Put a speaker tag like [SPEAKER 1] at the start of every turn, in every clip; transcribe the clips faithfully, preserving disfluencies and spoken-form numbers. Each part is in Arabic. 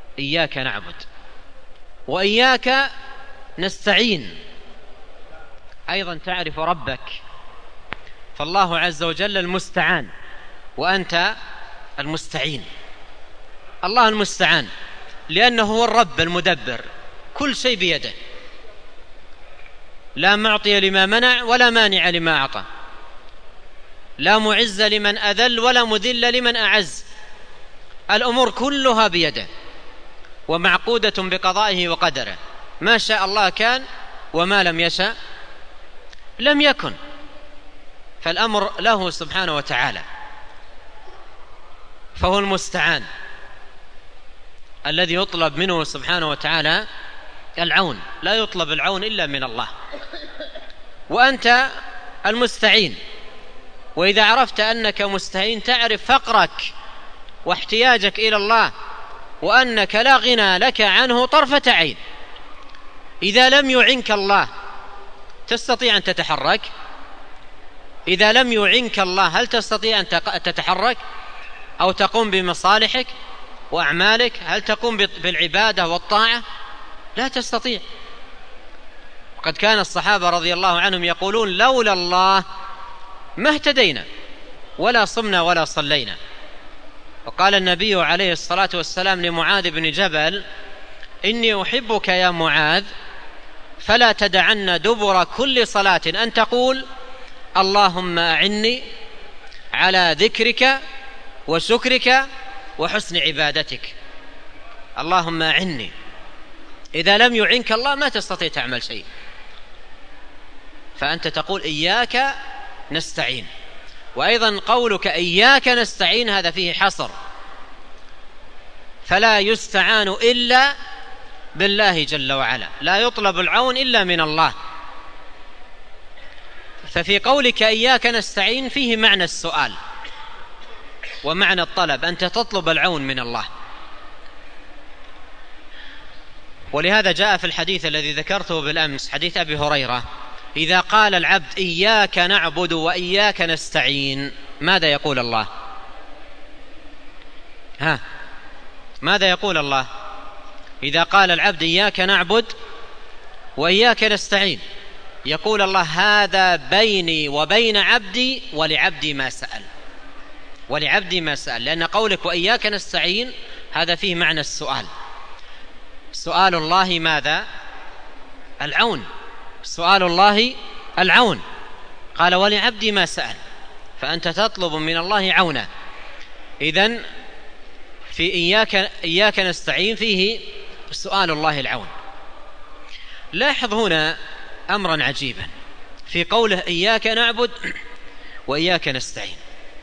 [SPEAKER 1] إياك نعبد وإياك نستعين، أيضا تعرف ربك، فالله عز وجل المستعان وأنت المستعين. الله المستعان لأنه هو الرب المدبر، كل شيء بيده، لا معطي لما منع ولا مانع لما أعطى، لا معز لمن أذل ولا مذل لمن أعز، الأمور كلها بيده ومعقودة بقضائه وقدره، ما شاء الله كان وما لم يشاء لم يكن، فالأمر له سبحانه وتعالى، فهو المستعان الذي يطلب منه سبحانه وتعالى العون، لا يطلب العون إلا من الله، وأنت المستعين. وإذا عرفت أنك مستعين تعرف فقرك واحتياجك إلى الله، وأنك لا غنى لك عنه طرفة عين. إذا لم يعنك الله تستطيع أن تتحرك؟ إذا لم يعنك الله هل تستطيع أن تتحرك أو تقوم بمصالحك وأعمالك؟ هل تقوم بالعبادة والطاعة؟ لا تستطيع. وقد كان الصحابة رضي الله عنهم يقولون لولا الله ما اهتدينا ولا صمنا ولا صلينا. وقال النبي عليه الصلاة والسلام لمعاذ بن جبل إني أحبك يا معاذ فلا تدعن دبر كل صلاة أن تقول اللهم أعني على ذكرك وشكرك وحسن عبادتك. اللهم أعني، إذا لم يعنك الله ما تستطيع تعمل شيء، فأنت تقول إياك نستعين. وأيضا قولك إياك نستعين هذا فيه حصر، فلا يستعان إلا بالله جل وعلا، لا يطلب العون إلا من الله. ففي قولك إياك نستعين فيه معنى السؤال ومعنى الطلب، أنت تطلب العون من الله. ولهذا جاء في الحديث الذي ذكرته بالأمس حديث أبي هريرة إذا قال العبد إياك نعبد وإياك نستعين ماذا يقول الله؟ ها ماذا يقول الله إذا قال العبد إياك نعبد وإياك نستعين؟ يقول الله هذا بيني وبين عبدي ولعبدي ما سأل، ولعبدي ما سأل، لأن قولك وإياك نستعين هذا فيه معنى السؤال. سؤال الله ماذا؟ العون، سؤال الله العون. قال ولعبدي ما سأل، فأنت تطلب من الله عونه. إذن في إياك, إياك نستعين فيه سؤال الله العون. لاحظ هنا أمرا عجيبا في قوله إياك نعبد وإياك نستعين.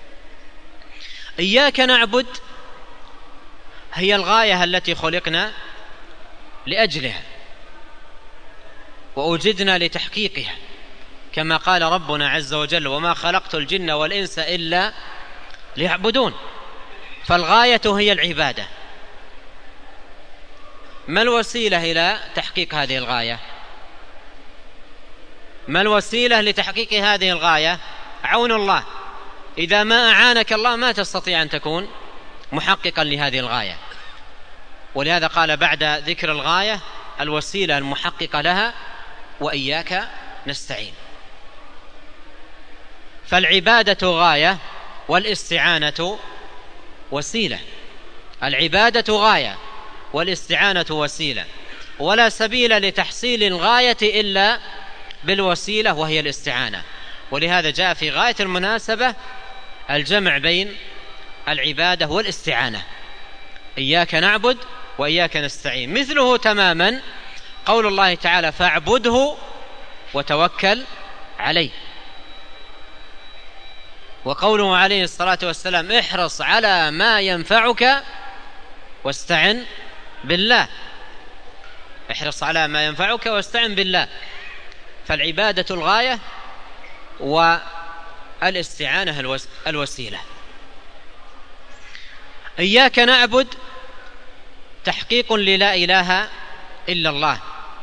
[SPEAKER 1] إياك نعبد هي الغاية التي خلقنا لأجلها وأوجدنا لتحقيقها، كما قال ربنا عز وجل وما خلقت الجن والإنس إلا ليعبدون. فالغاية هي العبادة. ما الوسيلة إلى تحقيق هذه الغاية؟ ما الوسيلة لتحقيق هذه الغاية؟ عون الله. إذا ما أعانك الله ما تستطيع أن تكون محققا لهذه الغاية. ولهذا قال بعد ذكر الغاية الوسيلة المحققة لها وإياك نستعين. فالعبادة غاية والاستعانة وسيلة. العبادة غاية والاستعانة وسيلة، ولا سبيل لتحصيل الغاية إلا بالوسيلة وهي الاستعانة. ولهذا جاء في غاية المناسبة الجمع بين العبادة والاستعانة، إياك نعبد وإياك نستعين. مثله تماما قول الله تعالى فاعبده وتوكل عليه، وقوله عليه الصلاة والسلام احرص على ما ينفعك واستعن بالله. احرص على ما ينفعك واستعن بالله. فالعبادة الغاية والاستعانة الوسيلة. إياك نعبد تحقيق للا إله إلا الله،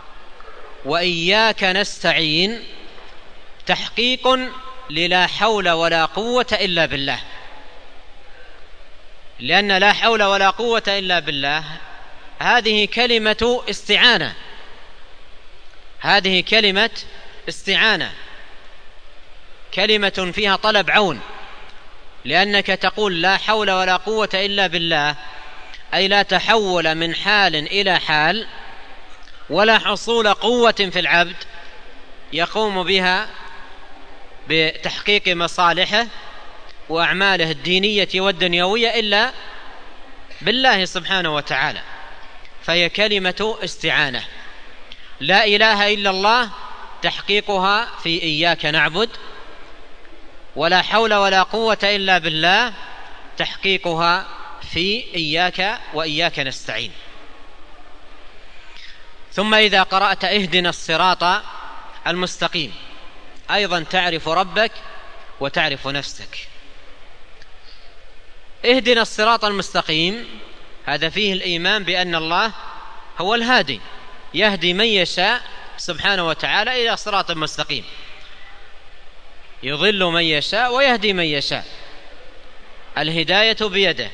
[SPEAKER 1] وإياك نستعين تحقيق للا حول ولا قوة إلا بالله. لأن لا حول ولا قوة إلا بالله هذه كلمة استعانة، هذه كلمة استعانة، كلمة فيها طلب عون، لأنك تقول لا حول ولا قوة إلا بالله، أي لا تحول من حال إلى حال ولا حصول قوة في العبد يقوم بها بتحقيق مصالحه وأعماله الدينية والدنيوية إلا بالله سبحانه وتعالى. فهي كلمة استعانة. لا إله إلا الله تحقيقها في إياك نعبد، ولا حول ولا قوة إلا بالله تحقيقها في إياك وإياك نستعين. ثم إذا قرأت اهدنا الصراط المستقيم أيضا تعرف ربك وتعرف نفسك. اهدنا الصراط المستقيم هذا فيه الإيمان بأن الله هو الهادي، يهدي من يشاء سبحانه وتعالى إلى صراط مستقيم، يضل من يشاء ويهدي من يشاء. الهداية بيده،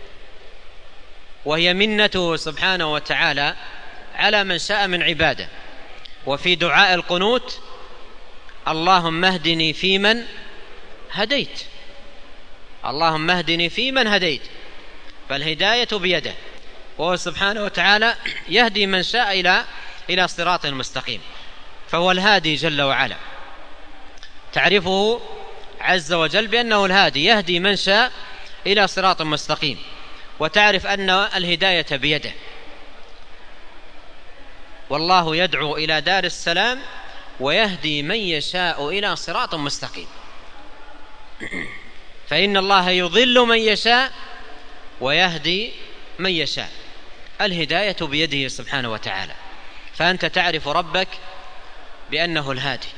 [SPEAKER 1] وهي منته سبحانه وتعالى على من شاء من عباده. وفي دعاء القنوت اللهم اهدني فيمن هديت، اللهم اهدني فيمن هديت، فالهداية بيده، وهو سبحانه وتعالى يهدي من شاء إلى إلى صراط مستقيم، فهو الهادي جل وعلا. تعرفه عز وجل بأنه الهادي يهدي من شاء إلى صراط مستقيم، وتعرف أن الهداية بيده. والله يدعو إلى دار السلام ويهدي من يشاء إلى صراط مستقيم. فإن الله يضل من يشاء ويهدي من يشاء، الهداية بيده سبحانه وتعالى. فأنت تعرف ربك بأنه الهادي،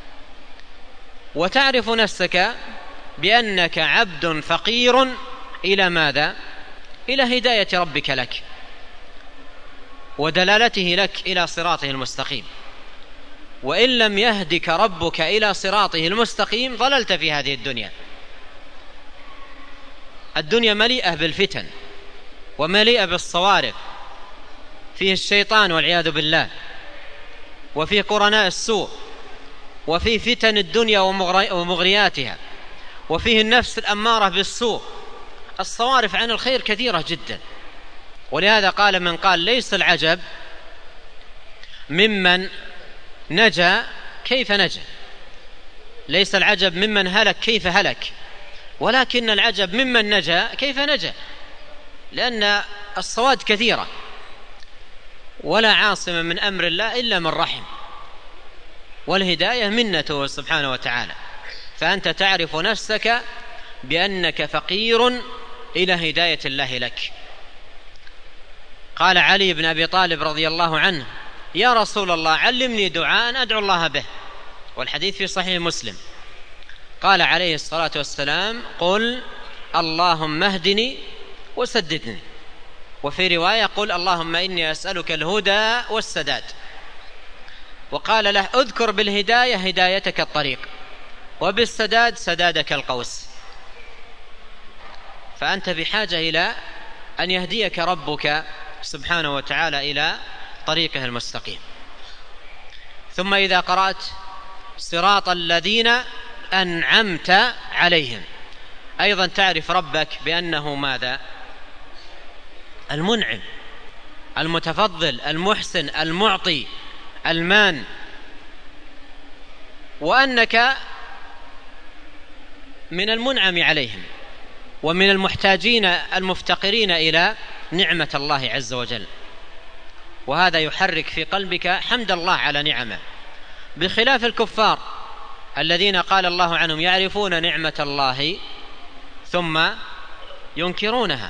[SPEAKER 1] وتعرف نفسك بأنك عبد فقير إلى ماذا؟ إلى هداية ربك لك ودلالته لك إلى صراطه المستقيم. وإن لم يهدك ربك إلى صراطه المستقيم ضللت في هذه الدنيا. الدنيا مليئة بالفتن ومليئة بالصوارف، فيه الشيطان والعياذ بالله، وفيه قرناء السوء، وفيه فتن الدنيا ومغرياتها، وفيه النفس الأمارة بالسوء. الصوارف عن الخير كثيرة جدا. ولهذا قال من قال ليس العجب ممن نجا كيف نجا، ليس العجب ممن هلك كيف هلك، ولكن العجب ممن نجا كيف نجا، لأن الصواد كثيرة ولا عاصم من أمر الله إلا من رحم، والهداية منته سبحانه وتعالى. فأنت تعرف نفسك بأنك فقير إلى هداية الله لك. قال علي بن أبي طالب رضي الله عنه يا رسول الله علمني دعاء أدعو الله به، والحديث في صحيح مسلم. قال عليه الصلاة والسلام قل اللهم اهدني وسددني، وفي رواية قل اللهم إني أسألك الهدى والسداد. وقال له اذكر بالهداية هدايتك الطريق، وبالسداد سدادك القوس. فأنت بحاجة إلى أن يهديك ربك سبحانه وتعالى إلى طريقه المستقيم. ثم إذا قرأت صراط الذين أنعمت عليهم أيضا تعرف ربك بأنه ماذا؟ المنعم، المتفضل، المحسن، المعطي، المان، وأنك من المنعم عليهم ومن المحتاجين المفتقرين إلى نعمة الله عز وجل. وهذا يحرك في قلبك حمد الله على نعمه، بخلاف الكفار الذين قال الله عنهم يعرفون نعمة الله ثم ينكرونها.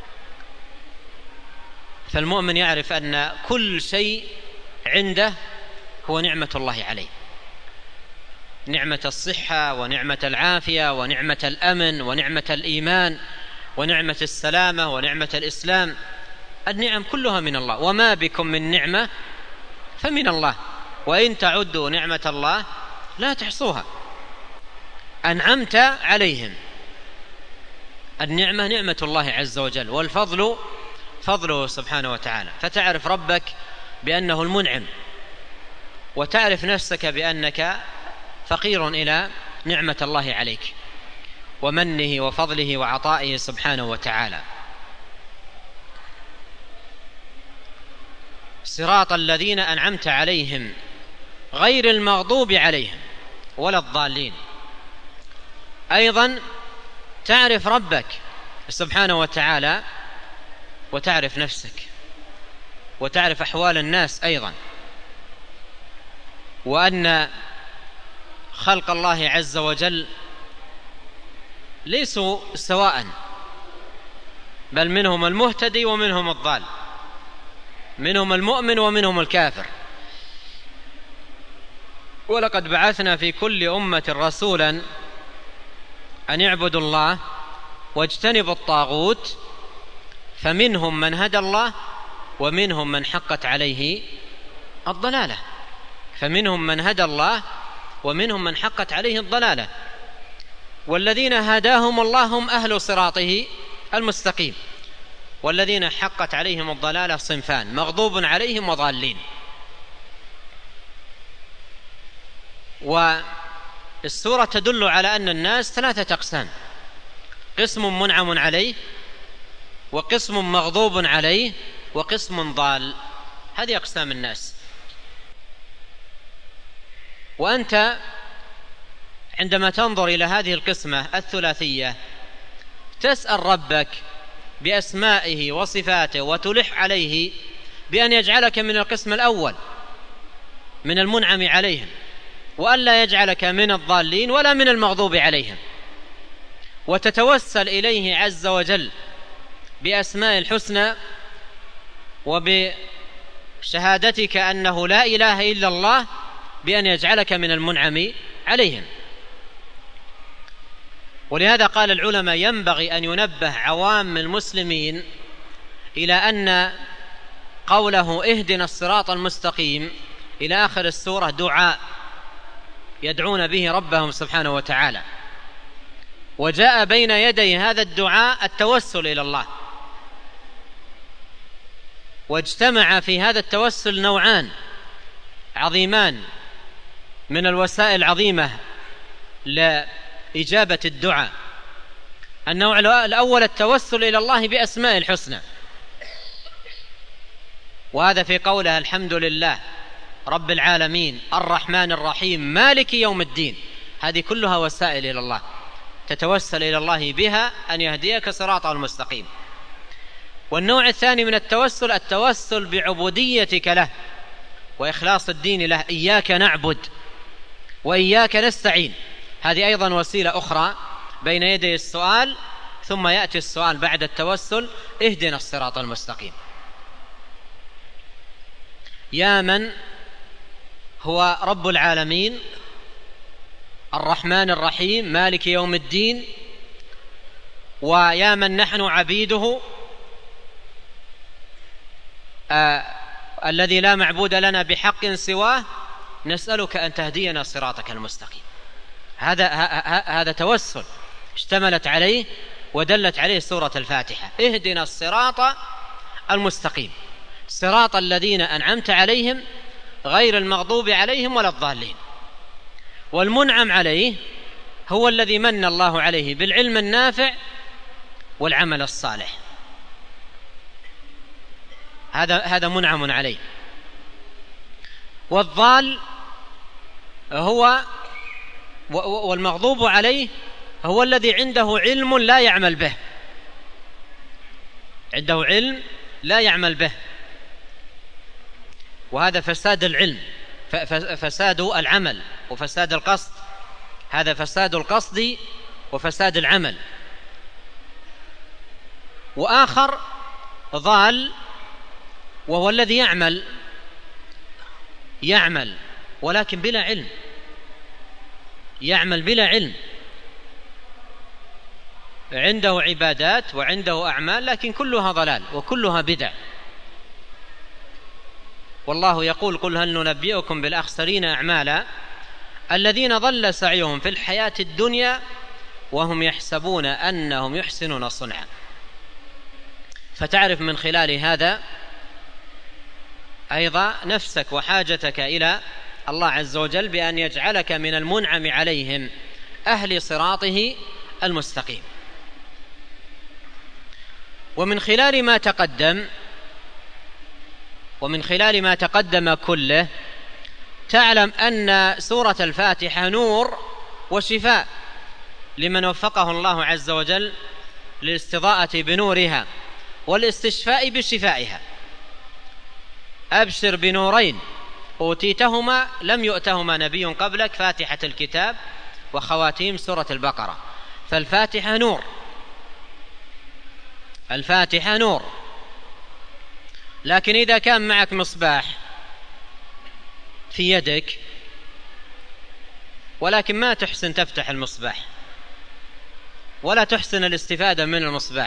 [SPEAKER 1] فالمؤمن يعرف أن كل شيء عنده هو نعمة الله عليه، نعمة الصحة ونعمة العافية ونعمة الأمن ونعمة الإيمان ونعمة السلامة ونعمة الإسلام. النعم كلها من الله، وما بكم من نعمة فمن الله، وإن تعدوا نعمة الله لا تحصوها. أنعمت عليهم، النعمة نعمة الله عز وجل، والفضل فضله سبحانه وتعالى، فتعرف ربك بأنه المنعم، وتعرف نفسك بأنك فقير إلى نعمة الله عليك ومنه وفضله وعطائه سبحانه وتعالى. صراط الذين أنعمت عليهم غير المغضوب عليهم ولا الضالين. أيضا تعرف ربك سبحانه وتعالى وتعرف نفسك وتعرف أحوال الناس أيضا، وأن خلق الله عز وجل ليسوا سواء، بل منهم المهتدي ومنهم الضال، منهم المؤمن ومنهم الكافر. ولقد بعثنا في كل أمة رسولا أن يعبدوا الله واجتنبوا الطاغوت، فمنهم من هدى الله ومنهم من حقت عليه الضلالة. فمنهم من هدى الله ومنهم من حقت عليه الضلالة. والذين هداهم الله هم أهل صراطه المستقيم، والذين حقت عليهم الضلالة صنفان: مغضوب عليهم وضالين. والسورة تدل على أن الناس ثلاثة أقسام: قسم منعم عليه، وقسم مغضوب عليه، وقسم ضال. هذه أقسام الناس. وأنت عندما تنظر إلى هذه القسمة الثلاثية تسأل ربك بأسمائه وصفاته وتلح عليه بأن يجعلك من القسم الأول من المنعم عليهم، وألا يجعلك من الضالين ولا من المغضوب عليهم، وتتوسل إليه عز وجل بأسماء الحسنى وبشهادتك أنه لا إله إلا الله بأن يجعلك من المنعم عليهم. ولهذا قال العلماء: ينبغي أن ينبه عوام المسلمين إلى أن قوله اهدنا الصراط المستقيم إلى آخر السورة دعاء يدعون به ربهم سبحانه وتعالى، وجاء بين يدي هذا الدعاء التوسل إلى الله. واجتمع في هذا التوسل نوعان عظيمان من الوسائل العظيمة لإجابة الدعاء. النوع الأول التوسل إلى الله بأسماء الحسنى، وهذا في قوله الحمد لله رب العالمين الرحمن الرحيم مالك يوم الدين. هذه كلها وسائل إلى الله تتوسل إلى الله بها أن يهديك صراطه المستقيم. والنوع الثاني من التوسل التوسل بعبوديتك له وإخلاص الدين له: إياك نعبد وإياك نستعين. هذه أيضا وسيلة أخرى بين يدي السؤال، ثم يأتي السؤال بعد التوسل: اهدنا الصراط المستقيم. يا من هو رب العالمين الرحمن الرحيم مالك يوم الدين، ويا من نحن عبيده آه الذي لا معبود لنا بحق سواه، نسألك أن تهدينا صراطك المستقيم. هذا هذا توسل اشتملت عليه ودلت عليه سورة الفاتحة: اهدنا الصراط المستقيم، صراط الذين أنعمت عليهم غير المغضوب عليهم ولا الضالين. والمنعم عليه هو الذي من الله عليه بالعلم النافع والعمل الصالح، هذا هذا منعم عليه. والضال هو والمغضوب عليه هو الذي عنده علم لا يعمل به، عنده علم لا يعمل به، وهذا فساد العلم، فساد العمل وفساد القصد. هذا فساد القصد وفساد العمل. وآخر ضال وهو الذي يعمل يعمل ولكن بلا علم، يعمل بلا علم، عنده عبادات وعنده أعمال لكن كلها ضلال وكلها بدع. والله يقول: قل هل ننبئكم بالأخسرين أعمالا الذين ضل سعيهم في الحياة الدنيا وهم يحسبون أنهم يحسنون صنعا. فتعرف من خلال هذا أيضا نفسك وحاجتك إلى الله عز وجل بأن يجعلك من المنعم عليهم أهل صراطه المستقيم. ومن خلال ما تقدم ومن خلال ما تقدم كله تعلم أن سورة الفاتحة نور وشفاء لمن وفقه الله عز وجل للاستضاءة بنورها والاستشفاء بشفائها. أبشر بنورين أوتيتهما لم يؤتهما نبي قبلك، فاتحة الكتاب وخواتيم سورة البقرة. فالفاتحة نور، الفاتحة نور. لكن إذا كان معك مصباح في يدك ولكن ما تحسن تفتح المصباح ولا تحسن الاستفادة من المصباح،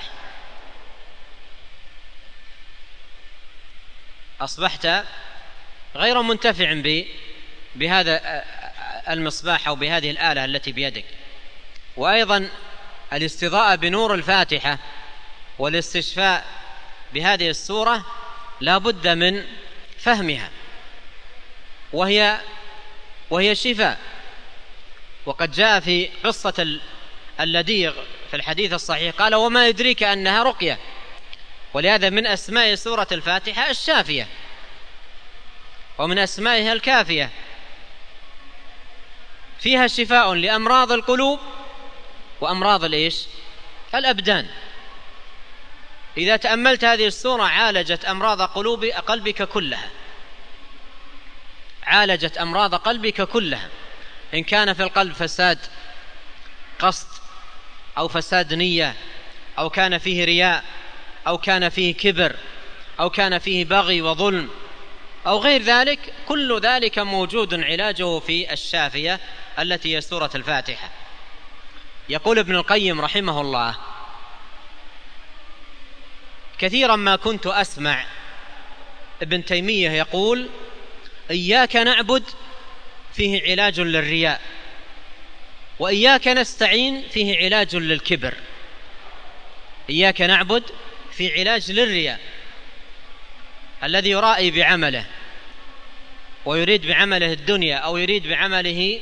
[SPEAKER 1] أصبحت غير منتفع بهذا المصباح أو بهذه الآلة التي بيدك. وأيضا الاستضاءة بنور الفاتحة والاستشفاء بهذه السورة لا بد من فهمها، وهي وهي شفاء. وقد جاء في قصة اللديغ في الحديث الصحيح قال: وما يدريك أنها رقية. ولهذا من أسماء سورة الفاتحة الشافية، ومن أسمائها الكافية، فيها شفاء لأمراض القلوب وأمراض الإيش؟ الأبدان. إذا تأملت هذه السورة عالجت أمراض قلوب قلبك كلها، عالجت أمراض قلبك كلها، إن كان في القلب فساد قصد أو فساد نية، أو كان فيه رياء، أو كان فيه كبر، أو كان فيه بغي وظلم، أو غير ذلك، كل ذلك موجود علاجه في الشافية التي هي سورة الفاتحة. يقول ابن القيم رحمه الله: كثيرا ما كنت أسمع ابن تيمية يقول: إياك نعبد فيه علاج للرياء، وإياك نستعين فيه علاج للكبر. إياك نعبد في علاج للرياء، الذي يرائي بعمله ويريد بعمله الدنيا أو يريد بعمله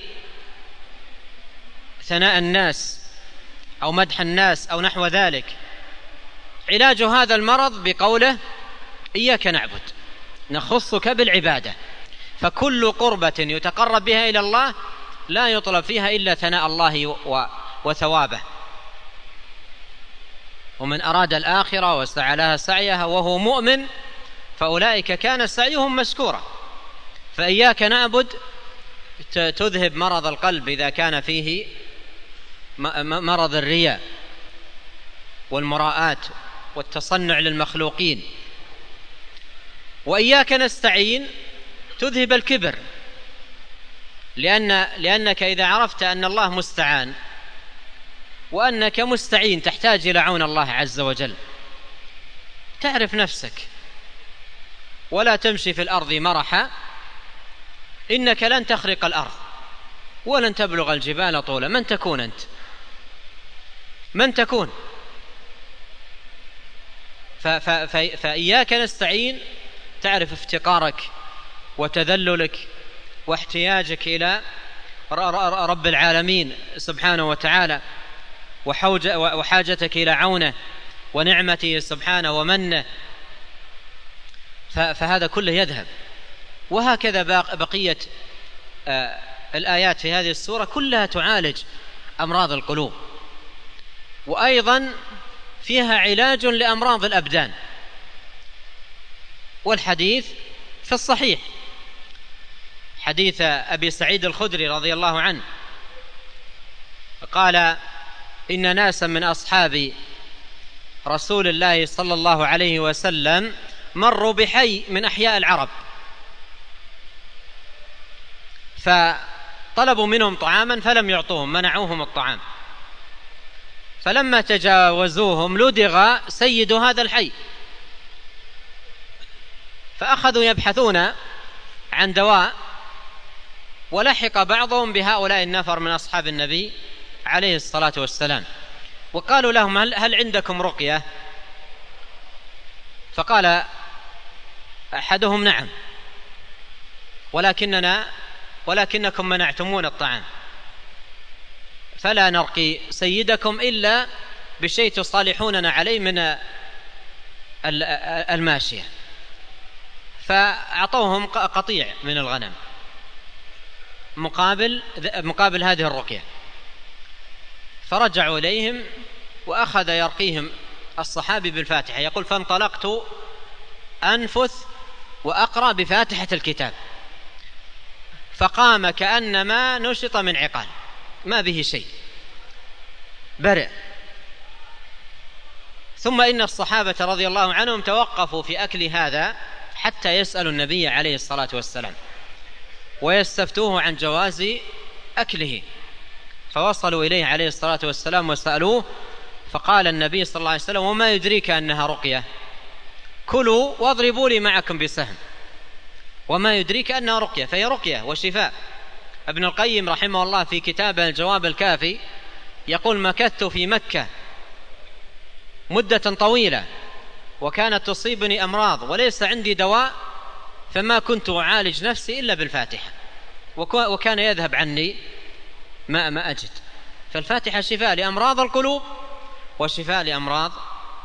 [SPEAKER 1] ثناء الناس أو مدح الناس أو نحو ذلك. علاج هذا المرض بقوله: إياك نعبد، نخصك بالعبادة. فكل قربة يتقرب بها إلى الله لا يطلب فيها إلا ثناء الله وثوابه. ومن أراد الآخرة وسعى لها سعيها وهو مؤمن فأولئك كان سعيهم مشكورا. فإياك نعبد تذهب مرض القلب إذا كان فيه مرض الرياء والمراءات والتصنع للمخلوقين. وإياك نستعين تذهب الكبر، لأن لأنك إذا عرفت أن الله مستعان وأنك مستعين تحتاج إلى عون الله عز وجل، تعرف نفسك ولا تمشي في الأرض مرحا، إنك لن تخرق الأرض ولن تبلغ الجبال طولا. من تكون أنت؟ من تكون؟ فإياك نستعين تعرف افتقارك وتذللك واحتياجك إلى رب العالمين سبحانه وتعالى، وحاجتك إلى عونه ونعمته سبحانه ومنه، فهذا كله يذهب. وهكذا بقية الآيات في هذه السورة كلها تعالج أمراض القلوب، وأيضا فيها علاج لأمراض الأبدان. والحديث في الصحيح حديث أبي سعيد الخدري رضي الله عنه قال: إن ناسا من أصحاب رسول الله صلى الله عليه وسلم مروا بحي من أحياء العرب، فطلبوا منهم طعاما فلم يعطوهم، منعوهم الطعام. فلما تجاوزوهم لدغ سيد هذا الحي، فأخذوا يبحثون عن دواء، ولحق بعضهم بهؤلاء النفر من أصحاب النبي عليه الصلاة والسلام، وقالوا لهم: هل, هل عندكم رقية؟ فقال أحدهم: نعم، ولكننا ولكنكم منعتمون الطعام، فلا نرقي سيدكم إلا بشيء تصالحوننا عليه من الماشية. فأعطوهم قطيع من الغنم مقابل مقابل هذه الرقية، فرجعوا إليهم وأخذ يرقيهم الصحابي بالفاتحة. يقول: فانطلقت أنفث وأقرأ بفاتحة الكتاب، فقام كأنما نشط من عقال، ما به شيء، برئ. ثم إن الصحابة رضي الله عنهم توقفوا في أكل هذا حتى يسألوا النبي عليه الصلاة والسلام ويستفتوه عن جواز أكله، فوصلوا إليه عليه الصلاة والسلام وسألوه، فقال النبي صلى الله عليه وسلم: وما يدريك أنها رقية؟ كلوا واضربوا لي معكم بسهم، وما يدريك أنها رقية، فهي رقية وشفاء. ابن القيم رحمه الله في كتابه الجواب الكافي يقول: مكثت في مكة مدة طويلة وكانت تصيبني أمراض وليس عندي دواء، فما كنت أعالج نفسي إلا بالفاتحة، وكان يذهب عني ما ما أجد. فالفاتحة شفاء لأمراض القلوب وشفاء لأمراض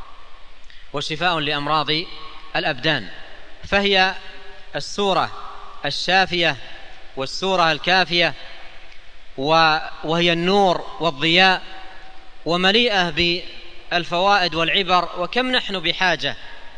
[SPEAKER 1] وشفاء لأمراض الأبدان، فهي السورة الشافية والسورة الكافية، وهي النور والضياء، ومليئة بالفوائد والعبر. وكم نحن بحاجة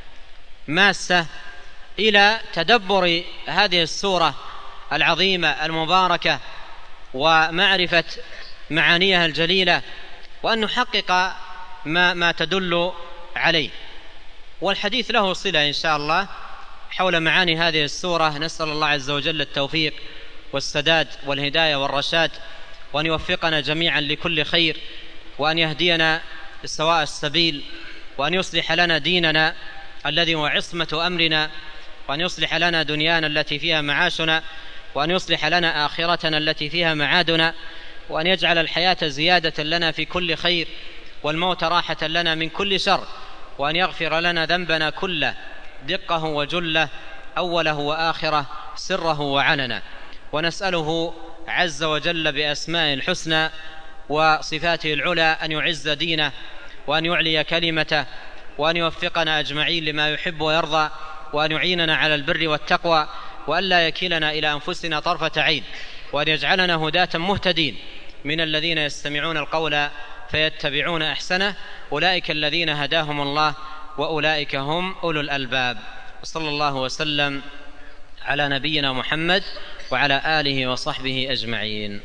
[SPEAKER 1] ماسة إلى تدبر هذه السورة العظيمة المباركة ومعرفة معانيها الجليلة، وأن نحقق ما, ما تدل عليه. والحديث له صلة إن شاء الله حول معاني هذه السورة. نسأل الله عز وجل التوفيق والسداد والهداية والرشاد، وأن يوفقنا جميعا لكل خير، وأن يهدينا سواء السبيل، وأن يصلح لنا ديننا الذي هو عصمة أمرنا، وأن يصلح لنا دنيانا التي فيها معاشنا، وأن يصلح لنا آخرتنا التي فيها معادنا، وأن يجعل الحياة زيادة لنا في كل خير، والموت راحة لنا من كل شر، وأن يغفر لنا ذنبنا كله دقه وجله، أوله وآخره، سره وعننه. ونسأله عز وجل بأسمائه الحسنى وصفاته العلى أن يعز دينه، وأن يعلي كلمته، وأن يوفقنا أجمعين لما يحب ويرضى، وأن يعيننا على البر والتقوى، وأن لا يكلنا إلى أنفسنا طرفة عين، وأن يجعلنا هداة مهتدين من الذين يستمعون القول فيتبعون أحسنه، أولئك الذين هداهم الله وأولئك هم أولو الألباب. وصلى الله وسلم على نبينا محمد وعلى آله وصحبه أجمعين.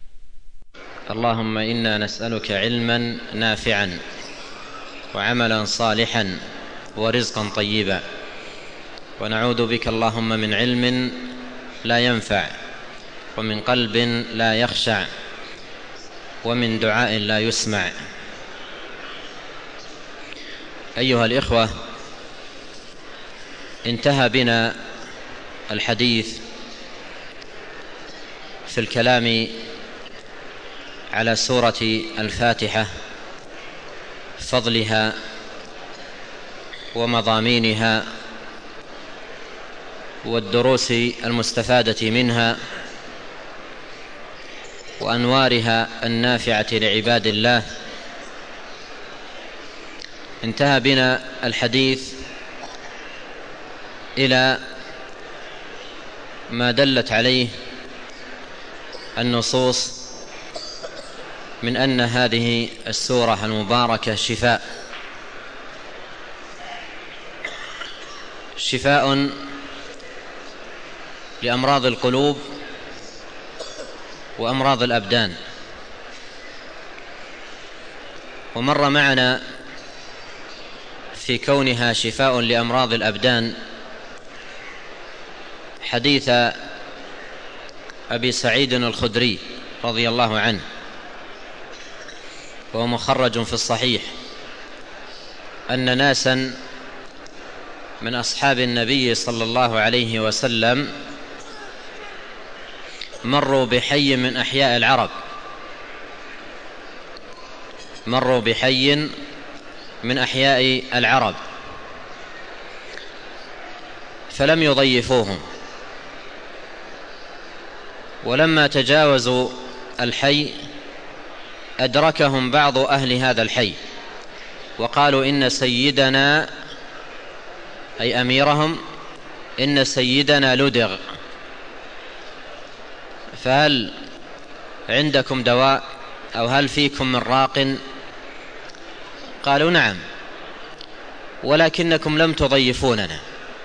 [SPEAKER 1] اللهم إنا نسألك علما نافعا وعملا صالحا ورزقا طيبا، ونعوذ بك اللهم من علم لا ينفع، ومن قلب لا يخشع، ومن دعاء لا يسمع. أيها الإخوة، انتهى بنا الحديث في الكلام على سورة الفاتحة، فضلها ومضامينها والدروس المستفادة منها وأنوارها النافعة لعباد الله. انتهى بنا الحديث إلى ما دلت عليه النصوص من أن هذه السورة المباركة شفاء شفاء لأمراض القلوب وأمراض الأبدان. ومر معنا في كونها شفاء لأمراض الأبدان حديث أبي سعيد الخدري رضي الله عنه، وهو مخرج في الصحيح، أن ناسا من أصحاب النبي صلى الله عليه وسلم مروا بحي من أحياء العرب مروا بحي من أحياء العرب فلم يضيفوهم، ولما تجاوزوا الحي أدركهم بعض أهل هذا الحي وقالوا إن سيدنا، أي أميرهم، إن سيدنا لدغ، فهل عندكم دواء أو هل فيكم من راق؟ قالوا نعم، ولكنكم لم تضيفوننا.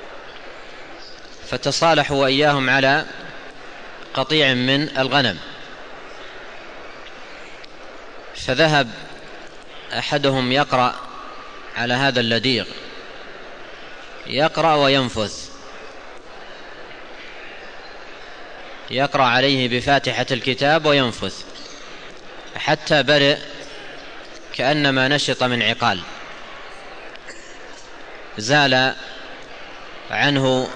[SPEAKER 1] فتصالحوا وإياهم على قطيع من الغنم، فذهب أحدهم يقرأ على هذا اللديغ، يقرأ وينفث، يقرأ عليه بفاتحة الكتاب وينفث حتى برئ كأنما نشط من عقال، زال عنه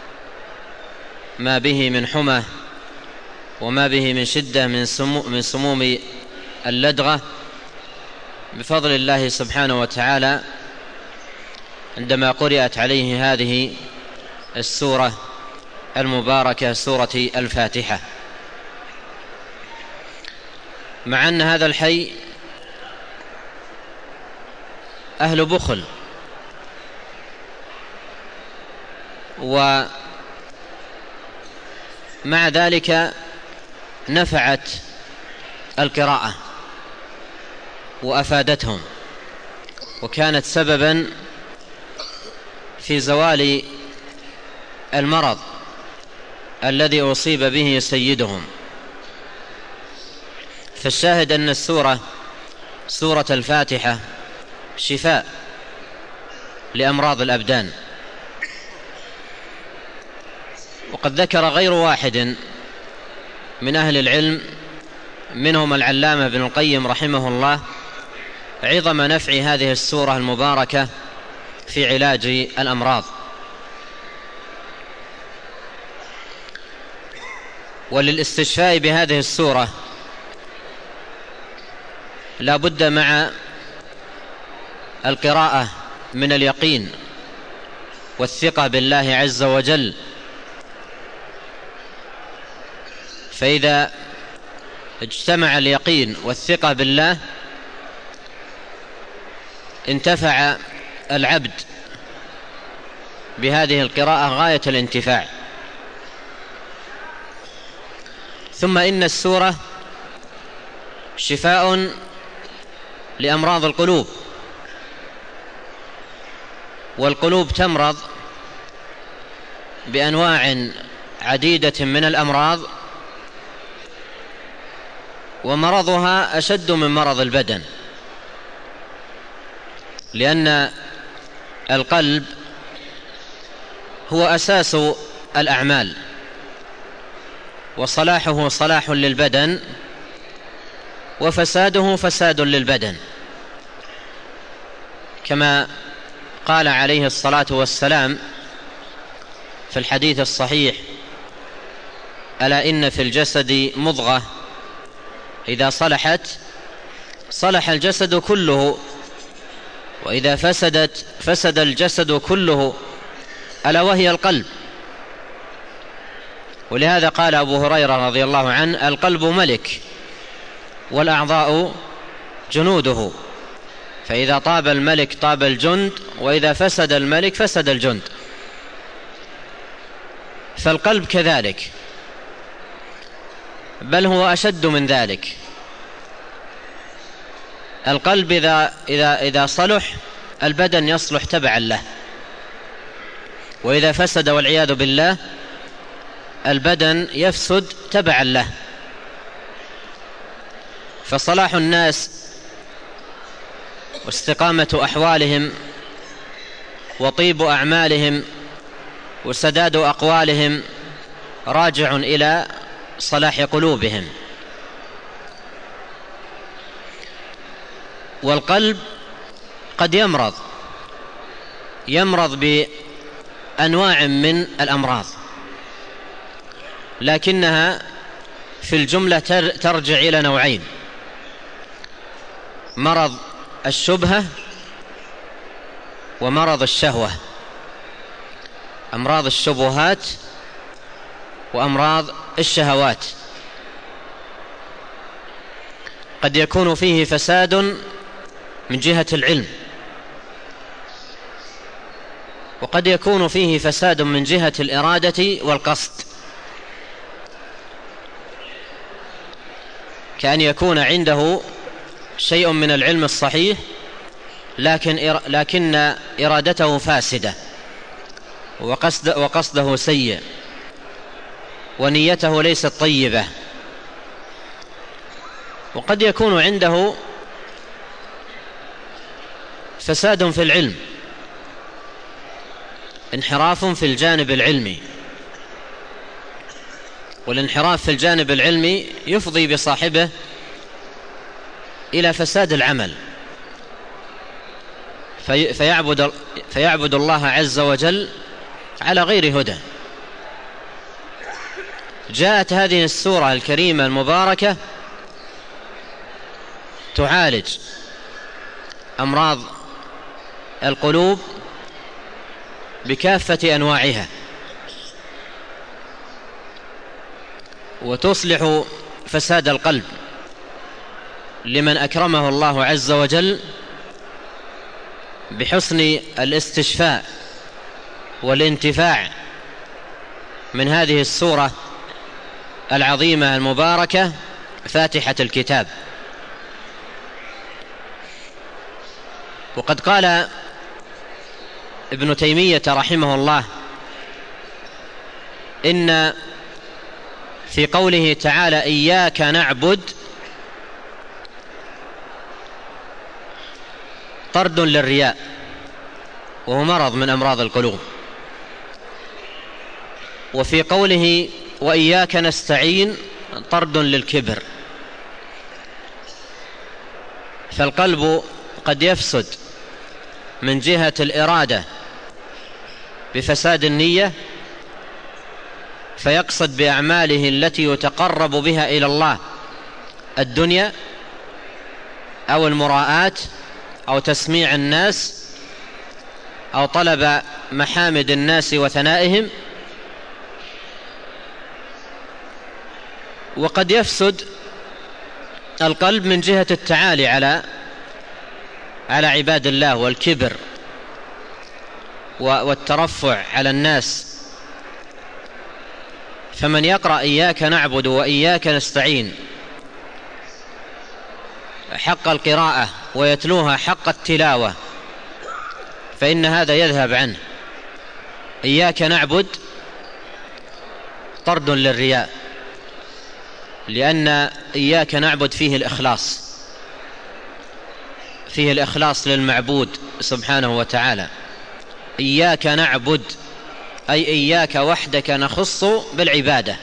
[SPEAKER 1] ما به من حمى وما به من شدة من من سموم اللدغة بفضل الله سبحانه وتعالى، عندما قرأت عليه هذه السورة المباركة، سورة الفاتحة. مع أن هذا الحي أهل بخل، ومع ذلك نفعت القراءة وأفادتهم، وكانت سببا في زوال المرض الذي أصيب به سيدهم. فالشاهد أن السورة سورة الفاتحة شفاء لأمراض الأبدان. وقد ذكر غير واحد من أهل العلم، منهم العلامة ابن القيم رحمه الله، عظم نفع هذه السورة المباركة في علاج الأمراض. وللاستشفاء بهذه السورة لا بد مع القراءة من اليقين والثقة بالله عز وجل، فإذا اجتمع اليقين والثقة بالله انتفع العبد بهذه القراءة غاية الانتفاع. ثم إن السورة شفاء لأمراض القلوب، والقلوب تمرض بأنواع عديدة من الأمراض، ومرضها أشد من مرض البدن، لأن القلب هو أساس الأعمال، وصلاحه صلاح للبدن، وفساده فساد للبدن، كما قال عليه الصلاة والسلام في الحديث الصحيح: ألا إن في الجسد مضغة إذا صلحت صلح الجسد كله، وإذا فسدت فسد الجسد كله، ألا وهي القلب. ولهذا قال أبو هريرة رضي الله عنه: القلب ملك والأعضاء جنوده، فإذا طاب الملك طاب الجند، وإذا فسد الملك فسد الجند. فالقلب كذلك، بل هو أشد من ذلك. القلب إذا, إذا, إذا صلح البدن يصلح تبعا له، وإذا فسد والعياذ بالله البدن يفسد تبعا له. فصلاح الناس واستقامة أحوالهم وطيب أعمالهم وسداد أقوالهم راجع إلى صلاح قلوبهم. والقلب قد يمرض يمرض بأنواع من الأمراض، لكنها في الجملة ترجع إلى نوعين: مرض الشبهة ومرض الشهوة. أمراض الشبهات وأمراض الشهوات. قد يكون فيه فساد من جهة العلم، وقد يكون فيه فساد من جهة الإرادة والقصد، كأن يكون عنده شيء من العلم الصحيح لكن لكن إرادته فاسدة وقصد وقصده سيء ونيته ليست طيبة. وقد يكون عنده فساد في العلم، انحراف في الجانب العلمي، والانحراف في الجانب العلمي يفضي بصاحبه إلى فساد العمل، في فيعبد, فيعبد الله عز وجل على غير هدى. جاءت هذه السورة الكريمة المباركة تعالج أمراض القلوب بكافة أنواعها، وتصلح فساد القلب لمن أكرمه الله عز وجل بحسن الاستشفاء والانتفاع من هذه السورة العظيمة المباركة فاتحة الكتاب. وقد قال ابن تيمية رحمه الله إن في قوله تعالى إياك نعبد طرد للرياء، وهو مرض من أمراض القلوب. وفي قوله وإياك نستعين طرد للكبر. فالقلب قد يفسد من جهة الإرادة بفساد النية، فيقصد بأعماله التي يتقرب بها إلى الله الدنيا أو المراءات أو تسميع الناس أو طلب محامد الناس وثنائهم. وقد يفسد القلب من جهة التعالي على على عباد الله والكبر والترفع على الناس. فمن يقرأ إياك نعبد وإياك نستعين حق القراءة ويتلوها حق التلاوة فإن هذا يذهب عنه. إياك نعبد طرد للرياء، لأن إياك نعبد فيه الإخلاص، فيه الإخلاص للمعبود سبحانه وتعالى. إياك نعبد أي إياك وحدك نخص بالعبادة،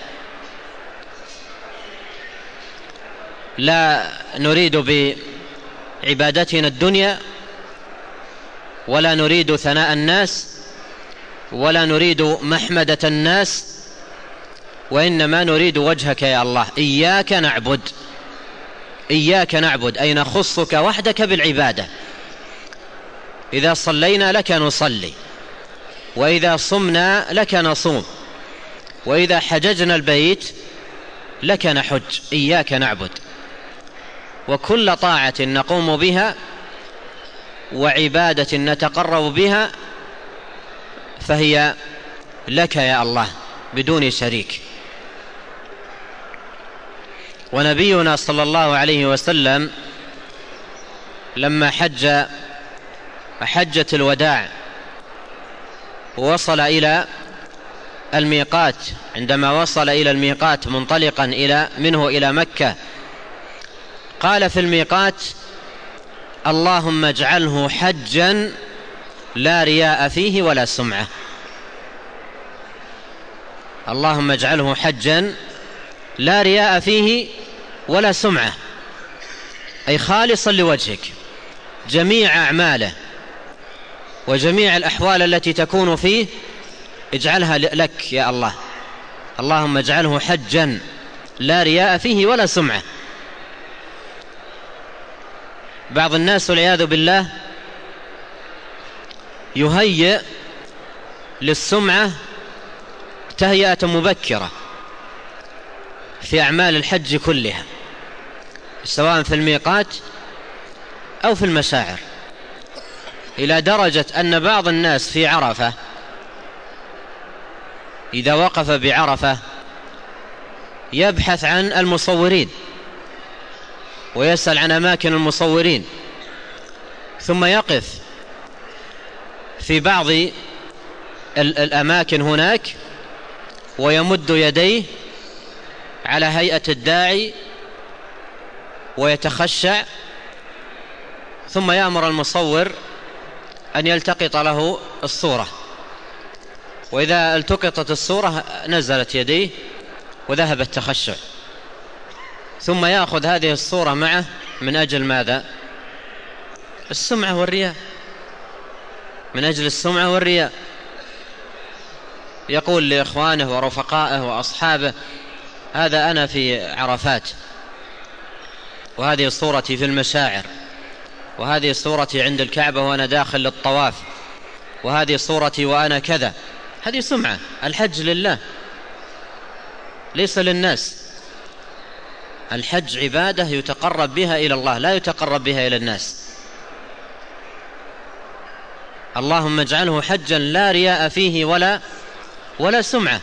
[SPEAKER 1] لا نريد بعبادتنا الدنيا، ولا نريد ثناء الناس، ولا نريد محمدة الناس، وإنما نريد وجهك يا الله. إياك نعبد، إياك نعبد أي نخصك وحدك بالعبادة. إذا صلينا لك نصلي، وإذا صمنا لك نصوم، وإذا حججنا البيت لك نحج. إياك نعبد، وكل طاعة نقوم بها وعبادة نتقرب بها فهي لك يا الله بدون شريك. ونبينا صلى الله عليه وسلم لما حج حجة الوداع ووصل إلى الميقات، عندما وصل إلى الميقات منطلقا إلى منه إلى مكة، قال في الميقات اللهم اجعله حجا لا رياء فيه ولا سمعة. اللهم اجعله حجا لا رياء فيه ولا سمعة، أي خالصا لوجهك. جميع أعماله وجميع الأحوال التي تكون فيه اجعلها لك يا الله. اللهم اجعله حجا لا رياء فيه ولا سمعة. بعض الناس والعياذ بالله يهيئ للسمعة تهيئة مبكرة في أعمال الحج كلها، سواء في الميقات أو في المشاعر، إلى درجة أن بعض الناس في عرفة إذا وقف بعرفة يبحث عن المصورين ويسأل عن أماكن المصورين، ثم يقف في بعض الأماكن هناك ويمد يديه على هيئة الداعي ويتخشع، ثم يأمر المصور أن يلتقط له الصورة، وإذا التقطت الصورة نزلت يديه وذهب التخشع، ثم يأخذ هذه الصورة معه من أجل ماذا؟ السمعة والرياء، من أجل السمعة والرياء. يقول لإخوانه ورفقائه وأصحابه: هذا أنا في عرفات، وهذه صورتي في المشاعر، وهذه صورتي عند الكعبة وأنا داخل للطواف، وهذه صورتي وأنا كذا. هذه سمعة. الحج لله ليس للناس. الحج عبادة يتقرب بها إلى الله، لا يتقرب بها إلى الناس. اللهم اجعله حجا لا رياء فيه ولا ولا سمعة.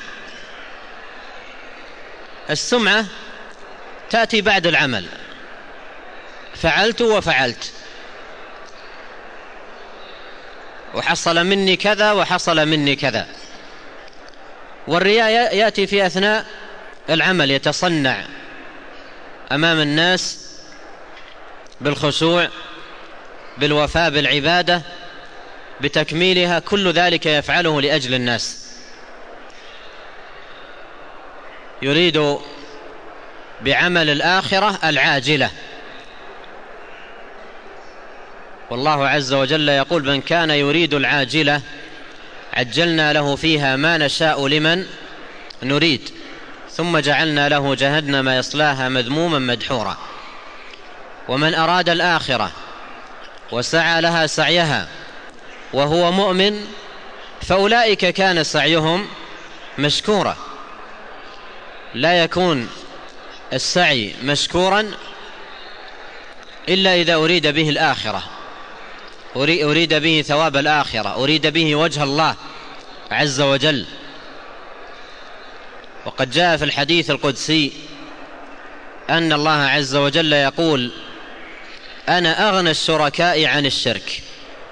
[SPEAKER 1] السمعة تأتي بعد العمل، فعلت وفعلت، وحصل مني كذا وحصل مني كذا. والرياء يأتي في أثناء العمل، يتصنع أمام الناس بالخشوع، بالوفاء بالعبادة، بتكميلها، كل ذلك يفعله لأجل الناس، يريد بعمل الآخرة العاجلة. والله عز وجل يقول: من كان يريد العاجلة عجلنا له فيها ما نشاء لمن نريد ثم جعلنا له جهنم يصلاها مذموما مدحورا. ومن أراد الآخرة وسعى لها سعيها وهو مؤمن فأولئك كان سعيهم مشكورا. لا يكون السعي مشكورا إلا إذا أريد به الآخرة، أريد به ثواب الآخرة، أريد به وجه الله عز وجل. وقد جاء في الحديث القدسي أن الله عز وجل يقول: أنا أغنى الشركاء عن الشرك،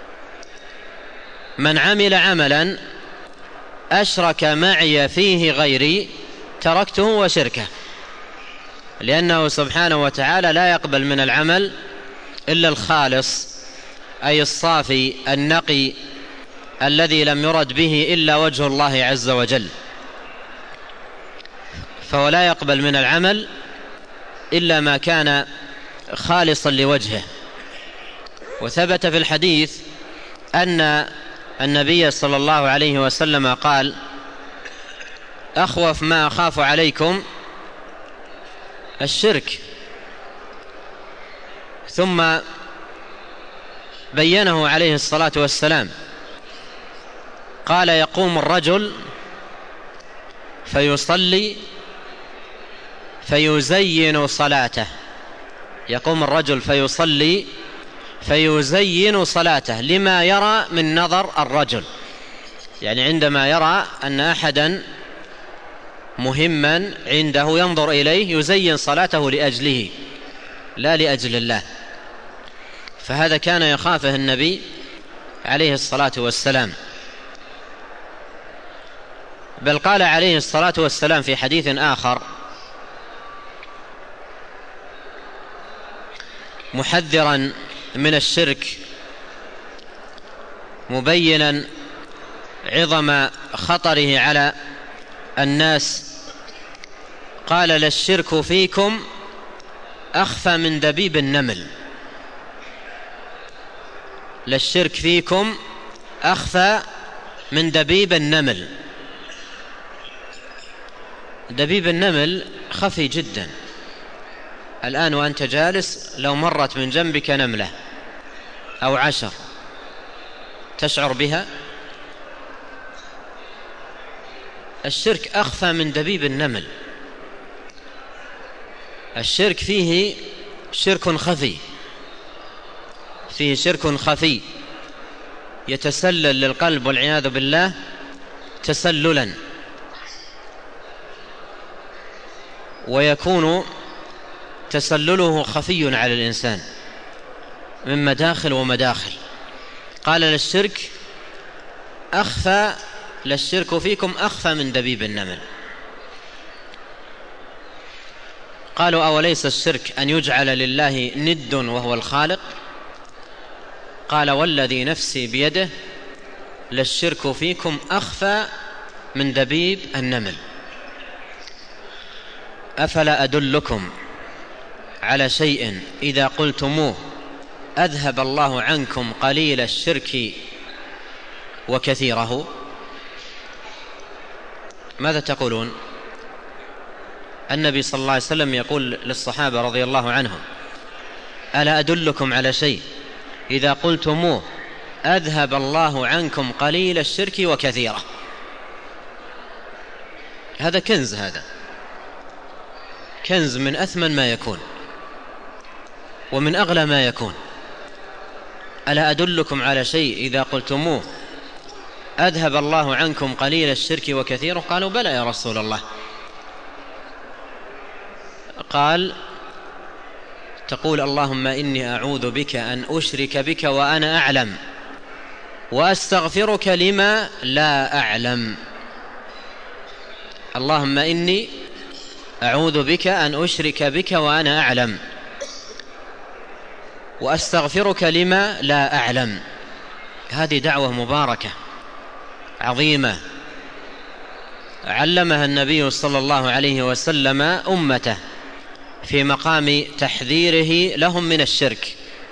[SPEAKER 1] من عمل عملا أشرك معي فيه غيري تركته وشركه. لأنه سبحانه وتعالى لا يقبل من العمل إلا الخالص، أي الصافي النقي الذي لم يرد به إلا وجه الله عز وجل، فهو لا يقبل من العمل إلا ما كان خالصا لوجهه. وثبت في الحديث أن النبي صلى الله عليه وسلم قال: أخوف ما أخاف عليكم الشرك. ثم بينه عليه الصلاة والسلام، قال: يقوم الرجل فيصلي فيزين صلاته، يقوم الرجل فيصلي فيزين صلاته لما يرى من نظر الرجل، يعني عندما يرى أن أحدا مهما عنده ينظر إليه يزين صلاته لأجله لا لأجل الله. فهذا كان يخافه النبي عليه الصلاة والسلام. بل قال عليه الصلاة والسلام في حديث آخر محذرا من الشرك، مبينا عظم خطره على الناس، قال: للشرك فيكم أخفى من دبيب النمل. للشرك فيكم أخفى من دبيب النمل. دبيب النمل خفي جدا. الآن وأنت جالس لو مرت من جنبك نملة أو عشر تشعر بها؟ الشرك أخفى من دبيب النمل. الشرك فيه شرك خفي، فيه شرك خفي يتسلل للقلب والعياذ بالله تسللا، ويكون تسلله خفي على الإنسان من مداخل ومداخل. قال للشرك أخفى، للشرك فيكم أخفى من دبيب النمل. قالوا أوليس الشرك أن يجعل لله ند وهو الخالق؟ قال والذي نفسي بيده للشرك فيكم أخفى من دبيب النمل. أفلا أدلكم على شيء إذا قلتموه أذهب الله عنكم قليل الشرك وكثيره؟ ماذا تقولون؟ النبي صلى الله عليه وسلم يقول للصحابة رضي الله عنهم: ألا أدلكم على شيء إذا قلتموه أذهب الله عنكم قليل الشرك وكثيره؟ هذا كنز، هذا كنز من أثمن ما يكون ومن أغلى ما يكون. ألا أدلكم على شيء إذا قلتموه أذهب الله عنكم قليل الشرك وكثيره؟ قالوا بلى يا رسول الله. قال: تقول اللهم إني أعوذ بك أن أشرك بك وأنا أعلم وأستغفرك لما لا أعلم. اللهم إني أعوذ بك أن أشرك بك وأنا أعلم وأستغفرك لما لا أعلم. هذه دعوة مباركة عظيمة علمها النبي صلى الله عليه وسلم أمته في مقام تحذيره لهم من الشرك.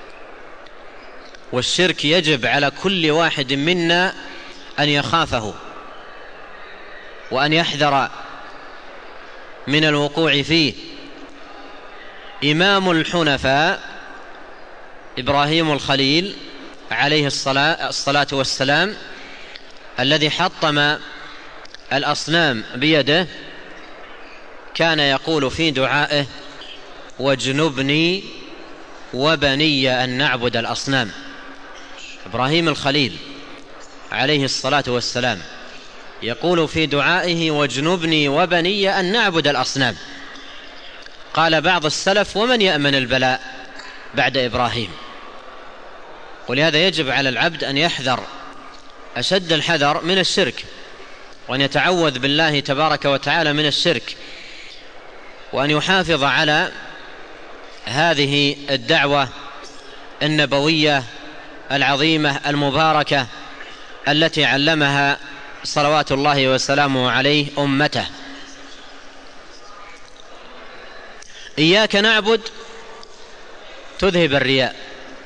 [SPEAKER 1] والشرك يجب على كل واحد منا أن يخافه وأن يحذر من الوقوع فيه. إمام الحنفاء إبراهيم الخليل عليه الصلاة والسلام الذي حطم الأصنام بيده كان يقول في دعائه: واجنبني وبني أن نعبد الأصنام. إبراهيم الخليل عليه الصلاة والسلام يقول في دعائه: واجنبني وبني أن نعبد الأصنام. قال بعض السلف: ومن يأمن البلاء بعد إبراهيم؟ ولهذا يجب على العبد أن يحذر أشد الحذر من الشرك، وأن يتعوذ بالله تبارك وتعالى من الشرك، وأن يحافظ على هذه الدعوة النبوية العظيمة المباركة التي علمها صلوات الله وسلامه عليه أمته. إياك نعبد تذهب الرياء،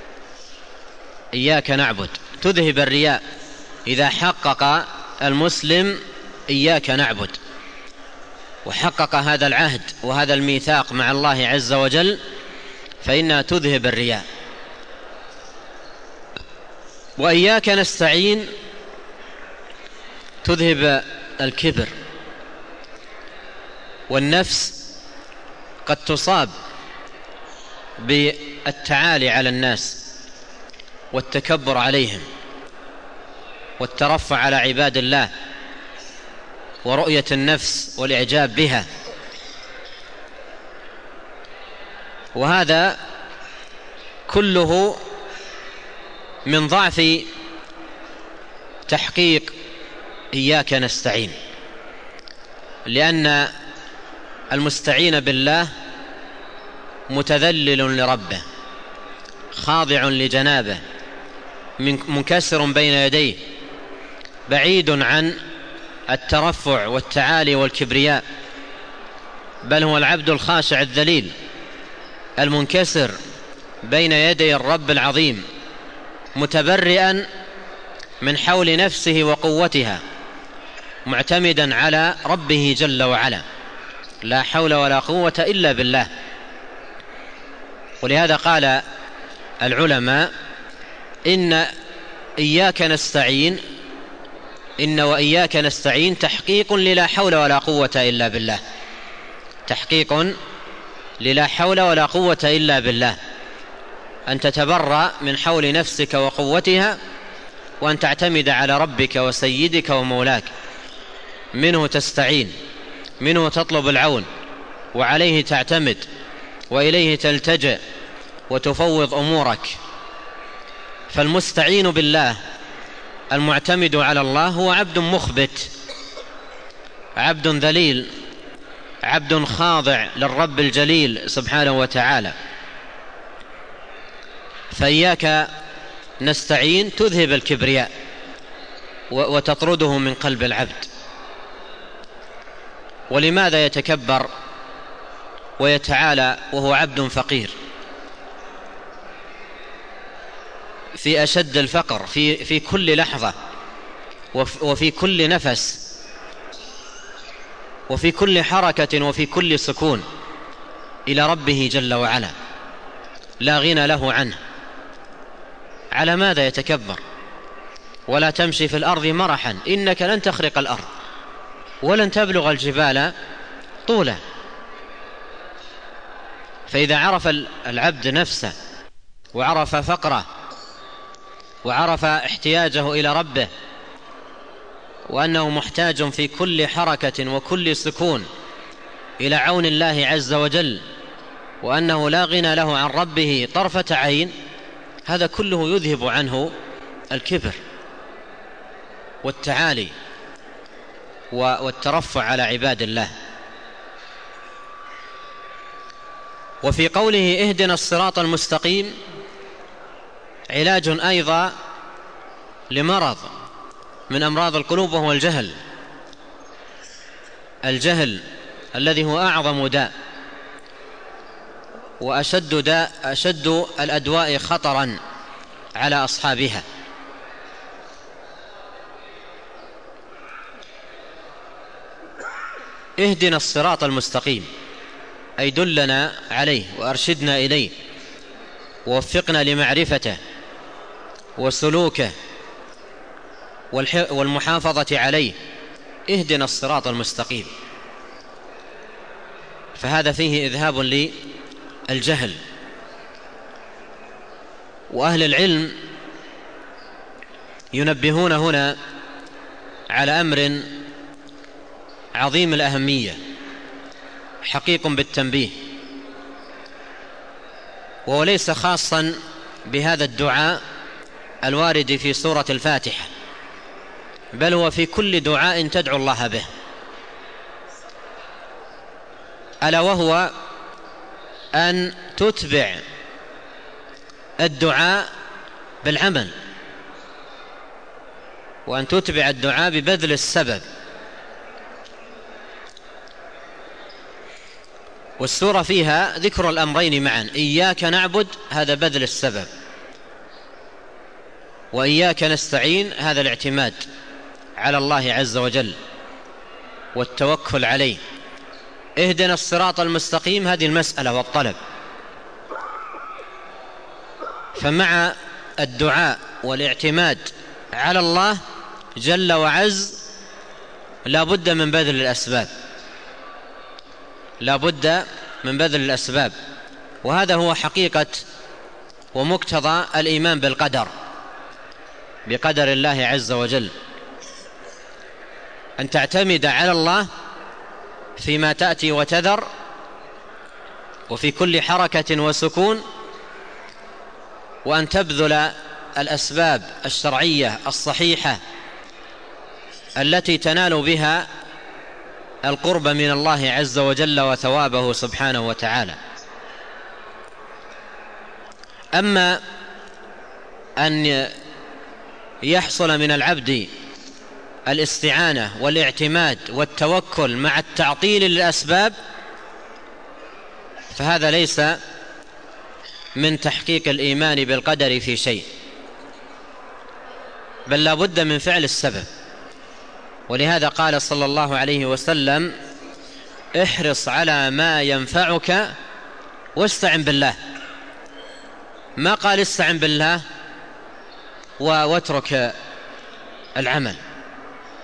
[SPEAKER 1] إياك نعبد تذهب الرياء. إذا حقق المسلم إياك نعبد وحقق هذا العهد وهذا الميثاق مع الله عز وجل فإنها تذهب الرياء. وإياك نستعين تذهب الكبر، والنفس قد تصاب بالتعالي على الناس والتكبر عليهم والترفع على عباد الله ورؤية النفس والإعجاب بها، وهذا كله من ضعف تحقيق إياك نستعين. لأن المستعين بالله متذلل لربه خاضع لجنابه منكسر بين يديه بعيد عن الترفع والتعالي والكبرياء، بل هو العبد الخاشع الذليل المنكسر بين يدي الرب العظيم متبرئا من حول نفسه وقوتها معتمدا على ربه جل وعلا، لا حول ولا قوة إلا بالله. ولهذا قال العلماء إن إياك نستعين إن وإياك نستعين تحقيق للا حول ولا قوة إلا بالله، تحقيق للا حول ولا قوة إلا بالله، أن تتبرأ من حول نفسك وقوتها، وأن تعتمد على ربك وسيدك ومولاك، منه تستعين، منه تطلب العون، وعليه تعتمد، وإليه تلتجئ وتفوض أمورك. فالمستعين بالله المعتمد على الله هو عبد مخبت، عبد ذليل، عبد خاضع للرب الجليل سبحانه وتعالى. فإياك نستعين تذهب الكبرياء وتطرده من قلب العبد. ولماذا يتكبر ويتعالى وهو عبد فقير في أشد الفقر، في, في كل لحظة وفي كل نفس وفي كل حركة وفي كل سكون إلى ربه جل وعلا، لا غنى له عنه؟ على ماذا يتكبر؟ ولا تمشي في الأرض مرحا إنك لن تخرق الأرض ولن تبلغ الجبال طولا. فإذا عرف العبد نفسه وعرف فقره وعرف احتياجه إلى ربه، وأنه محتاج في كل حركة وكل سكون إلى عون الله عز وجل، وأنه لا غنى له عن ربه طرفة عين، هذا كله يذهب عنه الكبر والتعالي والترفع على عباد الله. وفي قوله اهدنا الصراط المستقيم علاج أيضا لمرض من أمراض القلوب، وهو الجهل، الجهل الذي هو أعظم داء وأشد داء، أشد الأدواء خطرا على أصحابها. اهدنا الصراط المستقيم أي دلنا عليه وأرشدنا إليه ووفقنا لمعرفته وسلوكه والمحافظة عليه. اهدنا الصراط المستقيم، فهذا فيه إذهاب للجهل. وأهل العلم ينبهون هنا على أمر عظيم الأهمية حقيق بالتنبيه، وهو ليس خاصا بهذا الدعاء الوارد في سورة الفاتحة، بل هو في كل دعاء تدعو الله به، ألا وهو أن تتبع الدعاء بالعمل، وأن تتبع الدعاء ببذل السبب. والسورة فيها ذكر الأمرين معا، إياك نعبد هذا بذل السبب، وإياك نستعين هذا الاعتماد على الله عز وجل والتوكل عليه. اهدنا الصراط المستقيم هذه المسألة والطلب. فمع الدعاء والاعتماد على الله جل وعز لا بد من بذل الأسباب، لا بد من بذل الأسباب. وهذا هو حقيقة ومقتضى الإيمان بالقدر، بقدر الله عز وجل، أن تعتمد على الله فيما تأتي وتذر، وفي كل حركة وسكون، وأن تبذل الأسباب الشرعية الصحيحة التي تنال بها القرب من الله عز وجل وثوابه سبحانه وتعالى. أما أن يحصل من العبد الاستعانة والاعتماد والتوكل مع التعطيل للأسباب، فهذا ليس من تحقيق الإيمان بالقدر في شيء، بل لا بد من فعل السبب. ولهذا قال صلى الله عليه وسلم احرص على ما ينفعك واستعن بالله، ما قال استعن بالله واترك العمل،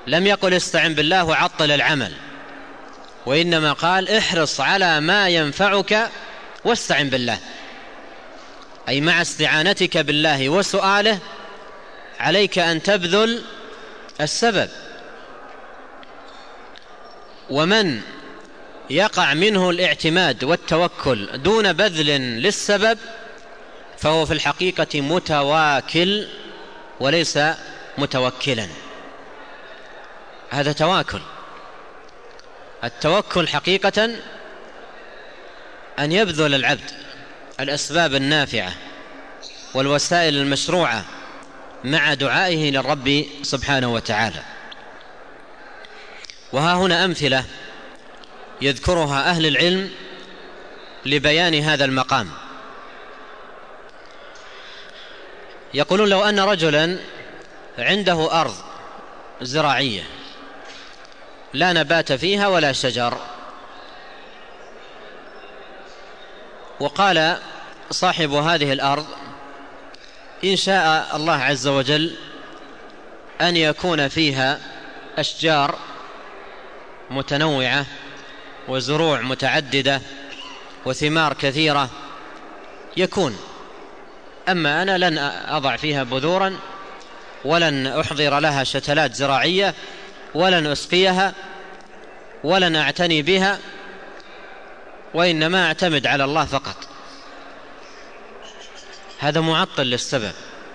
[SPEAKER 1] لم يقل استعن بالله وعطل العمل، وإنما قال احرص على ما ينفعك واستعن بالله، أي مع استعانتك بالله وسؤاله عليك أن تبذل السبب. ومن يقع منه الاعتماد والتوكل دون بذل للسبب فهو في الحقيقة متواكل وليس متوكلا. هذا تواكل. التوكل حقيقة أن يبذل العبد الأسباب النافعة والوسائل المشروعة مع دعائه للرب سبحانه وتعالى. وها هنا أمثلة يذكرها أهل العلم لبيان هذا المقام. يقولون لو أن رجلا عنده أرض زراعية لا نبات فيها ولا شجر، وقال صاحب هذه الأرض إن شاء الله عز وجل أن يكون فيها أشجار متنوعة وزروع متعددة وثمار كثيرة يكون، أما أنا لن أضع فيها بذورا ولن أحضر لها شتلات زراعية ولن أسقيها ولن أعتني بها، وإنما أعتمد على الله فقط. هذا معطل للسبب،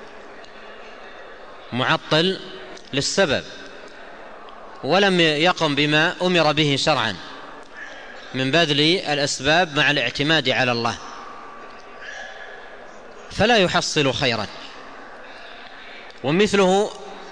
[SPEAKER 1] معطل للسبب، ولم يقم بما أمر به شرعا من بذل الأسباب مع الاعتماد على الله، فلا يحصل خيرا. ومثله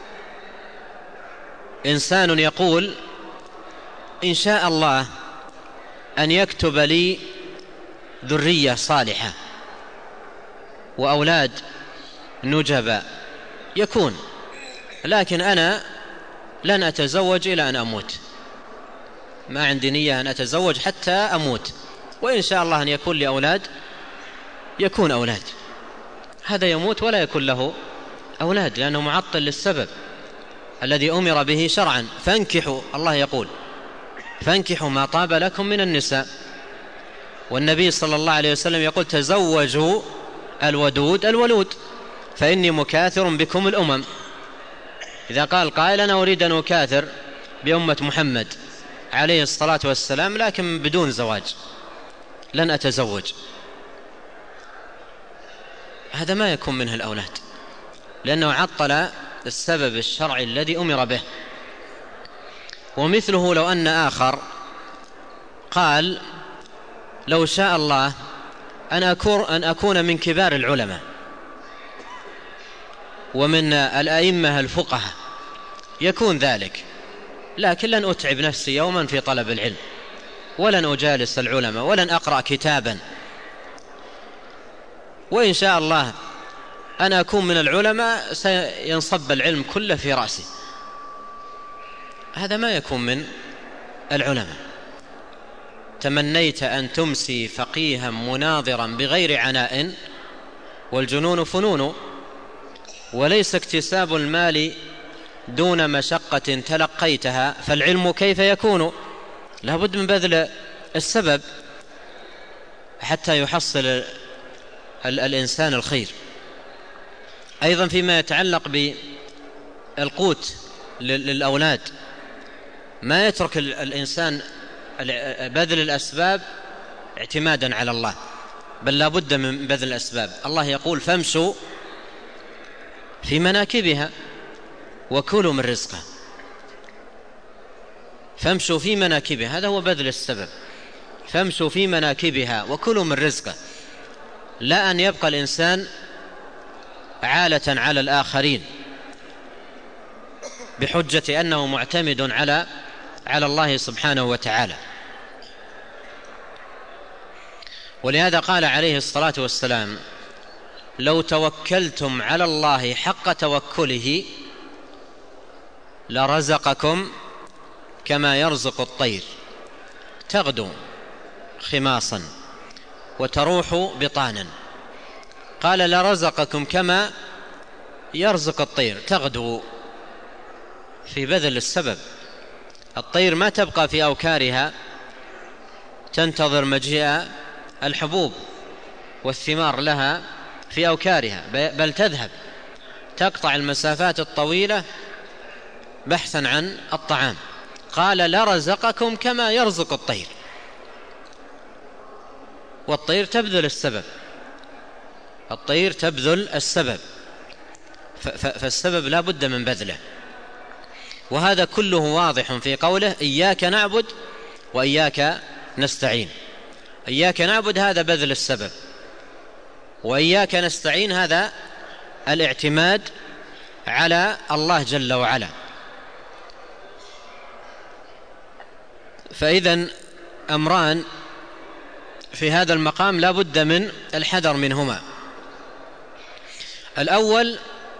[SPEAKER 1] إنسان يقول إن شاء الله أن يكتب لي ذرية صالحة وأولاد نجبا يكون، لكن أنا لن أتزوج إلى أن أموت، ما عندي نية أن أتزوج حتى أموت، وإن شاء الله أن يكون لي أولاد يكون أولاد. هذا يموت ولا يكون له أولاد لأنه معطل للسبب الذي أمر به شرعا. فانكحوا، الله يقول فانكحوا ما طاب لكم من النساء، والنبي صلى الله عليه وسلم يقول تزوجوا الودود الولود فإني مكاثر بكم الأمم. إذا قال قائل أنا أريد أن أكاثر بأمة محمد عليه الصلاة والسلام لكن بدون زواج، لن أتزوج، هذا ما يكون منه الأولاد لأنه عطل السبب الشرعي الذي أمر به. ومثله لو أن آخر قال لو شاء الله أن أكون من كبار العلماء ومن الأئمة الفقهاء يكون ذلك، لكن لن أتعب نفسي يوما في طلب العلم ولن أجالس العلماء ولن أقرأ كتابا، وإن شاء الله أنا أكون من العلماء سينصب العلم كله في رأسي. هذا ما يكون من العلماء. تمنيت أن تمسي فقيها مناظرا بغير عناء والجنون فنون، وليس اكتساب المال دون مشقة تلقيتها، فالعلم كيف يكون؟ لا بد من بذل السبب حتى يحصل الإنسان الخير. أيضا فيما يتعلق بالقوت للأولاد ما يترك الإنسان بذل الأسباب اعتمادا على الله، بل لا بد من بذل الأسباب. الله يقول فامشوا في مناكبها وكلوا من رزقه، فامشوا في مناكبها، هذا هو بذل السبب، فامشوا في مناكبها وكلوا من رزقه، لا أن يبقى الإنسان عالة على الآخرين بحجة أنه معتمد على على الله سبحانه وتعالى. ولهذا قال عليه الصلاة والسلام لو توكلتم على الله حق توكله لرزقكم كما يرزق الطير تغدو خماصا وتروح بطانا. قال لرزقكم كما يرزق الطير تغدو في بذل السبب. الطير ما تبقى في أوكارها تنتظر مجيء الحبوب والثمار لها في أوكارها، بل تذهب تقطع المسافات الطويلة بحثا عن الطعام. قال لرزقكم كما يرزق الطير. والطير تبذل السبب، الطير تبذل السبب، فالسبب لا بد من بذله. وهذا كله واضح في قوله إياك نعبد وإياك نستعين. إياك نعبد هذا بذل السبب، وإياك نستعين هذا الاعتماد على الله جل وعلا. فإذن أمران في هذا المقام لا بد من الحذر منهما. الأول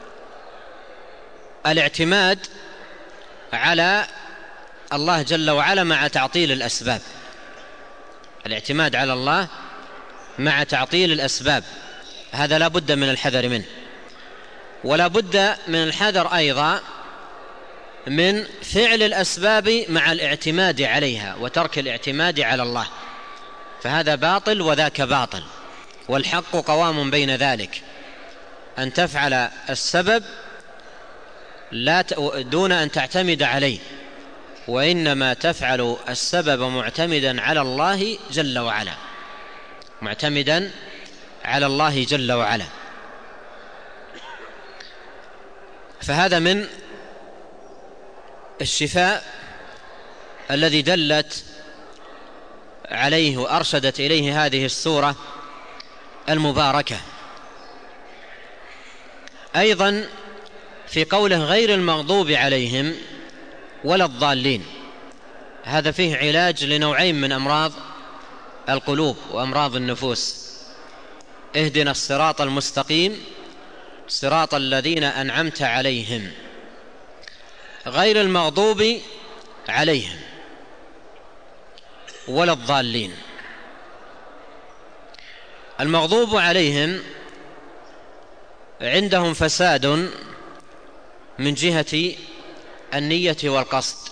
[SPEAKER 1] الاعتماد على الله جل وعلا مع تعطيل الأسباب، الاعتماد على الله مع تعطيل الأسباب، هذا لا بد من الحذر منه. ولا بد من الحذر أيضا من فعل الأسباب مع الاعتماد عليها وترك الاعتماد على الله، فهذا باطل وذاك باطل، والحق قوام بين ذلك، أن تفعل السبب لا دون أن تعتمد عليه، وإنما تفعل السبب معتمدا على الله جل وعلا، معتمدا على الله جل وعلا. فهذا من الشفاء الذي دلت عليه وأرشدت إليه هذه السورة المباركة. أيضا في قوله غير المغضوب عليهم ولا الضالين، هذا فيه علاج لنوعين من أمراض القلوب وأمراض النفوس. اهدنا الصراط المستقيم صراط الذين أنعمت عليهم، غير المغضوب عليهم ولا الضالين. المغضوب عليهم عندهم فساد من جهة النية والقصد،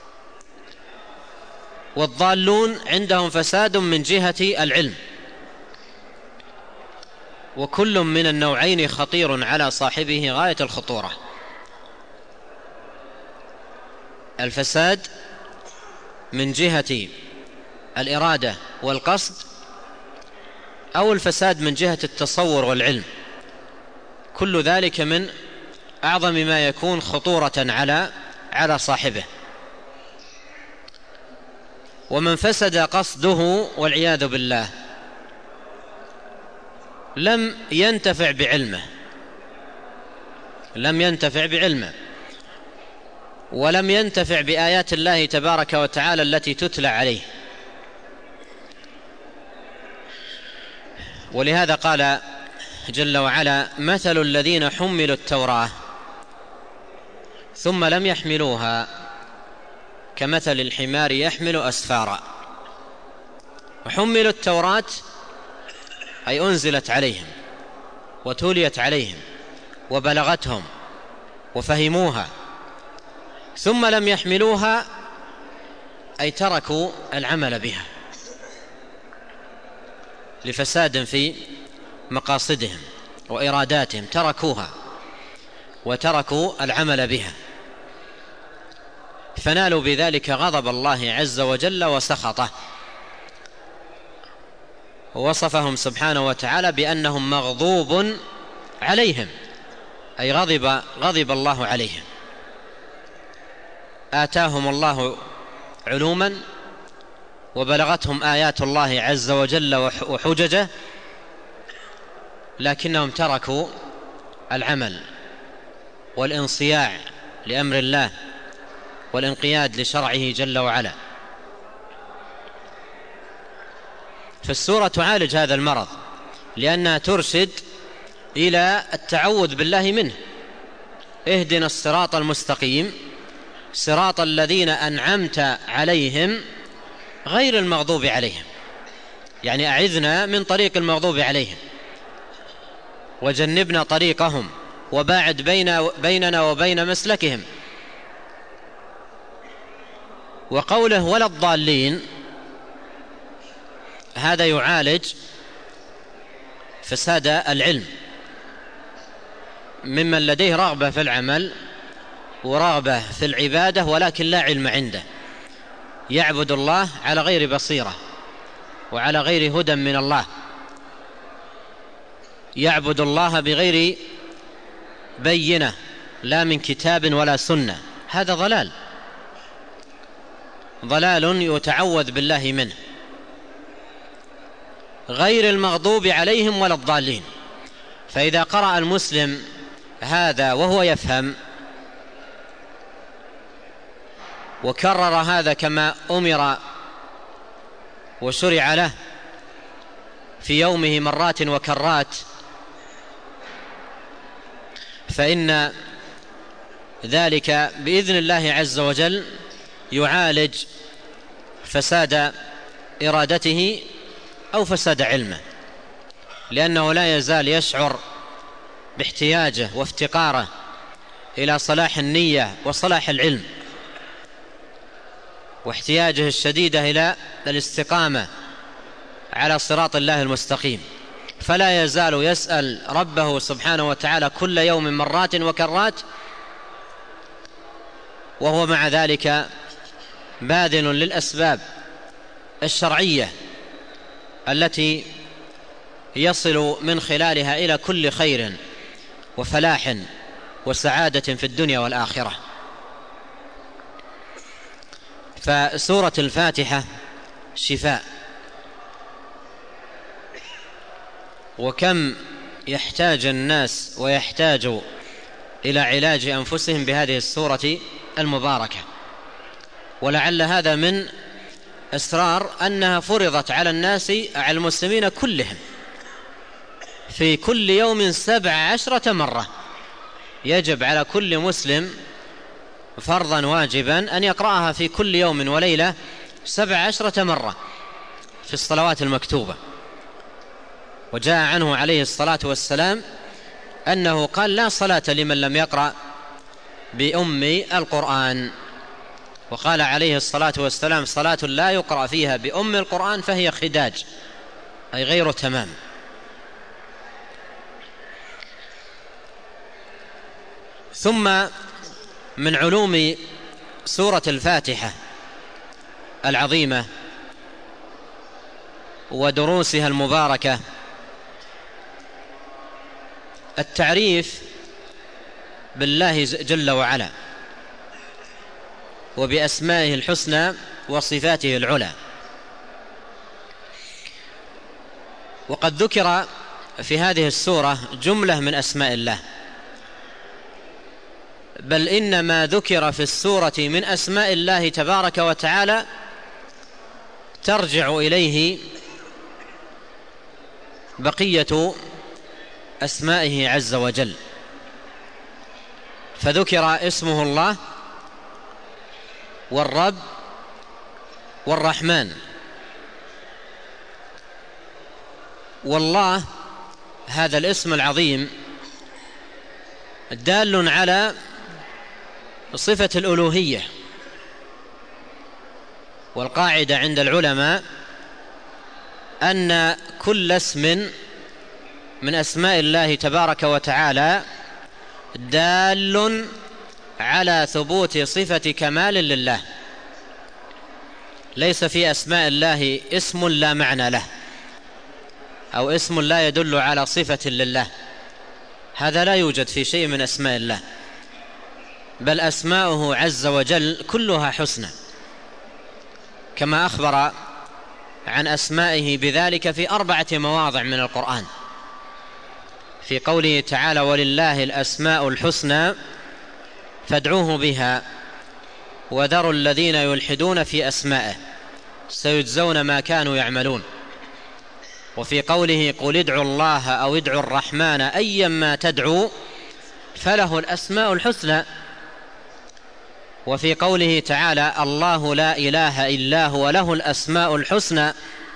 [SPEAKER 1] والضالون عندهم فساد من جهة العلم، وكل من النوعين خطير على صاحبه غاية الخطورة. الفساد من جهة الإرادة والقصد، أو الفساد من جهة التصور والعلم، كل ذلك من أعظم ما يكون خطورة على على صاحبه. ومن فسد قصده والعياذ بالله لم ينتفع بعلمه، لم ينتفع بعلمه ولم ينتفع بآيات الله تبارك وتعالى التي تتلى عليه. ولهذا قال جل وعلا مثل الذين حملوا التوراة ثم لم يحملوها كمثل الحمار يحمل أسفارا. وحملوا التوراة أي أنزلت عليهم وتوليت عليهم وبلغتهم وفهموها، ثم لم يحملوها أي تركوا العمل بها لفساد في مقاصدهم وإراداتهم، تركوها وتركوا العمل بها، فنالوا بذلك غضب الله عز وجل وسخطه. ووصفهم سبحانه وتعالى بأنهم مغضوب عليهم، أي غضب غضب الله عليهم. آتاهم الله علوما وبلغتهم آيات الله عز وجل وحججه، لكنهم تركوا العمل والانصياع لأمر الله والانقياد لشرعه جل وعلا. فالسورة تعالج هذا المرض لأنها ترشد إلى التعوذ بالله منه. اهدنا الصراط المستقيم صراط الذين أنعمت عليهم غير المغضوب عليهم، يعني أعذنا من طريق المغضوب عليهم وجنبنا طريقهم وباعد بين بيننا وبين مسلكهم. وقوله ولا الضالين هذا يعالج فساد العلم ممن لديه رغبة في العمل ورغبة في العبادة ولكن لا علم عنده، يعبد الله على غير بصيرة وعلى غير هدى من الله، يعبد الله بغير بينة لا من كتاب ولا سنة. هذا ضلال ضلال يتعوذ بالله منه، غير المغضوب عليهم ولا الضالين. فإذا قرأ المسلم هذا وهو يفهم وكرر هذا كما أمر وشرع له في يومه مرات وكرات، فإن ذلك بإذن الله عز وجل يعالج فساد إرادته أو فساد علمه، لأنه لا يزال يشعر باحتياجه وافتقاره إلى صلاح النية وصلاح العلم، واحتياجه الشديدة إلى الاستقامة على صراط الله المستقيم، فلا يزال يسأل ربه سبحانه وتعالى كل يوم مرات وكرات، وهو مع ذلك باذل للأسباب الشرعية التي يصل من خلالها إلى كل خير وفلاح وسعادة في الدنيا والآخرة. فسورة الفاتحة شفاء، وكم يحتاج الناس ويحتاج إلى علاج أنفسهم بهذه السورة المباركة، ولعل هذا من أسرار أنها فرضت على الناس على المسلمين كلهم في كل يوم سبع عشرة مرة. يجب على كل مسلم فرضا واجبا أن يقرأها في كل يوم وليلة سبع عشرة مرة في الصلوات المكتوبة. وجاء عنه عليه الصلاة والسلام أنه قال لا صلاة لمن لم يقرأ بأم القرآن، وقال عليه الصلاة والسلام صلاة لا يقرأ فيها بأم القرآن فهي خداج، أي غير تمام. ثم من علوم سورة الفاتحة العظيمة ودروسها المباركة التعريف بالله جل وعلا وبأسمائه الحسنى وصفاته العلى. وقد ذكر في هذه السورة جملة من أسماء الله، بل إن ما ذكر في السورة من أسماء الله تبارك وتعالى ترجع إليه بقية أسمائه عز وجل. فذكر اسمه الله والرب والرحمن. والله هذا الاسم العظيم دال على صفة الألوهية، والقاعدة عند العلماء أن كل اسم من أسماء الله تبارك وتعالى دال على ثبوت صفة كمال لله. ليس في أسماء الله اسم لا معنى له أو اسم لا يدل على صفة لله، هذا لا يوجد في شيء من أسماء الله، بل أسماؤه عز وجل كلها حسنى، كما أخبر عن أسمائه بذلك في أربعة مواضع من القرآن، في قوله تعالى ولله الأسماء الحسنى فادعوه بها وذروا الذين يلحدون في أسمائه سيجزون ما كانوا يعملون. وفي قوله قل ادعوا الله أو ادعوا الرحمن أيا ما تدعوا فله الأسماء الحسنى. وفي قوله تعالى الله لا إله إلا هو له الأسماء الحسنى.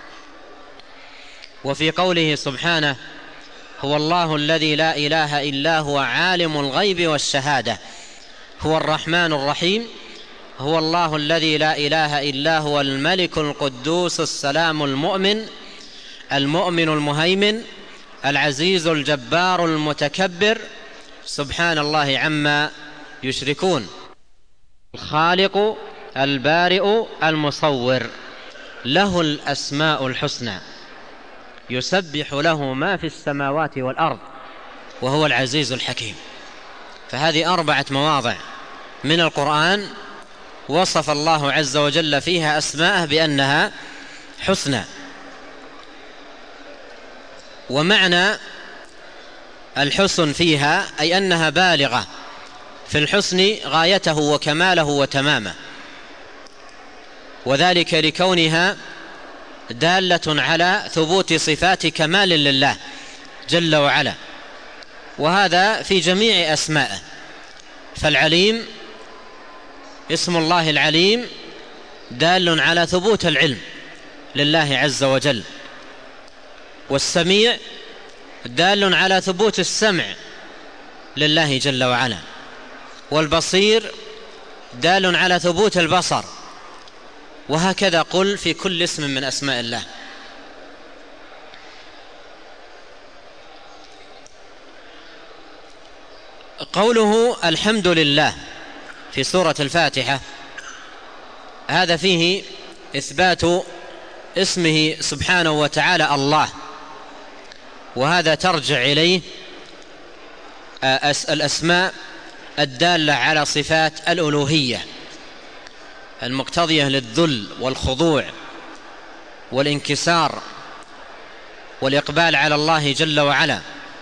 [SPEAKER 1] وفي قوله سبحانه هو الله الذي لا إله إلا هو عالم الغيب والشهادة هو الرحمن الرحيم هو الله الذي لا إله إلا هو الملك القدوس السلام المؤمن المؤمن المهيمن العزيز الجبار المتكبر سبحان الله عما يشركون. الخالق البارئ المصور له الأسماء الحسنى يسبح له ما في السماوات والأرض وهو العزيز الحكيم. فهذه أربعة مواضع من القرآن وصف الله عز وجل فيها أسماءه بأنها حسنى. ومعنى الحسن فيها أي أنها بالغة في الحسن غايته وكماله وتمامه، وذلك لكونها دالة على ثبوت صفات كمال لله جل وعلا، وهذا في جميع أسمائه. فالعليم اسم الله العليم دال على ثبوت العلم لله عز وجل، والسميع دال على ثبوت السمع لله جل وعلا، والبصير دال على ثبوت البصر، وهكذا قل في كل اسم من أسماء الله. قوله الحمد لله في سورة الفاتحة هذا فيه إثبات اسمه سبحانه وتعالى الله، وهذا ترجع إليه الأسماء الدالة على صفات الألوهية المقتضية للذل والخضوع والانكسار والإقبال على الله جل وعلا.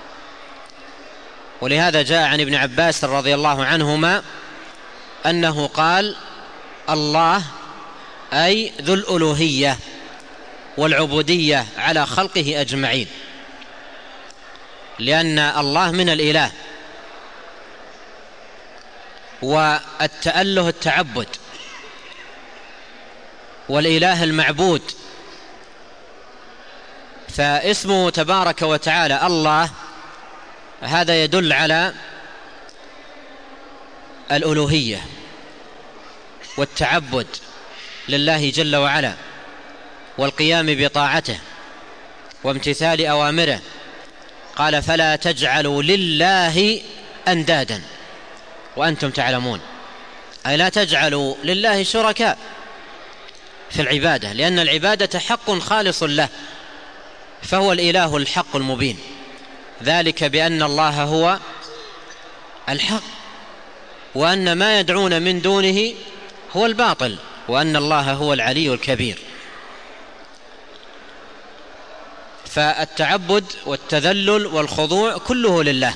[SPEAKER 1] ولهذا جاء عن ابن عباس رضي الله عنهما أنه قال الله أي ذو الألوهية والعبودية على خلقه أجمعين، لأن الله من الإله، والتأله التعبد، والإله المعبود. فاسمه تبارك وتعالى الله هذا يدل على الألوهية والتعبد لله جل وعلا والقيام بطاعته وامتثال أوامره. قال فلا تجعلوا لله أندادا وأنتم تعلمون، أي لا تجعلوا لله شركاء في العبادة، لأن العبادة حق خالص له، فهو الإله الحق المبين، ذلك بأن الله هو الحق، وأن ما يدعون من دونه هو الباطل، وأن الله هو العلي الكبير. فالتعبد والتذلل والخضوع كله لله،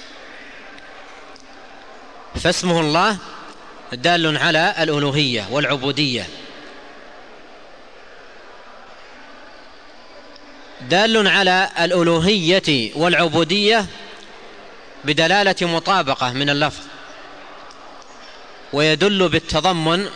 [SPEAKER 1] فاسمه الله دال على الألوهية والعبودية، دال على الألوهية والعبودية بدلالة مطابقة من اللفظ، ويدل بالتضمن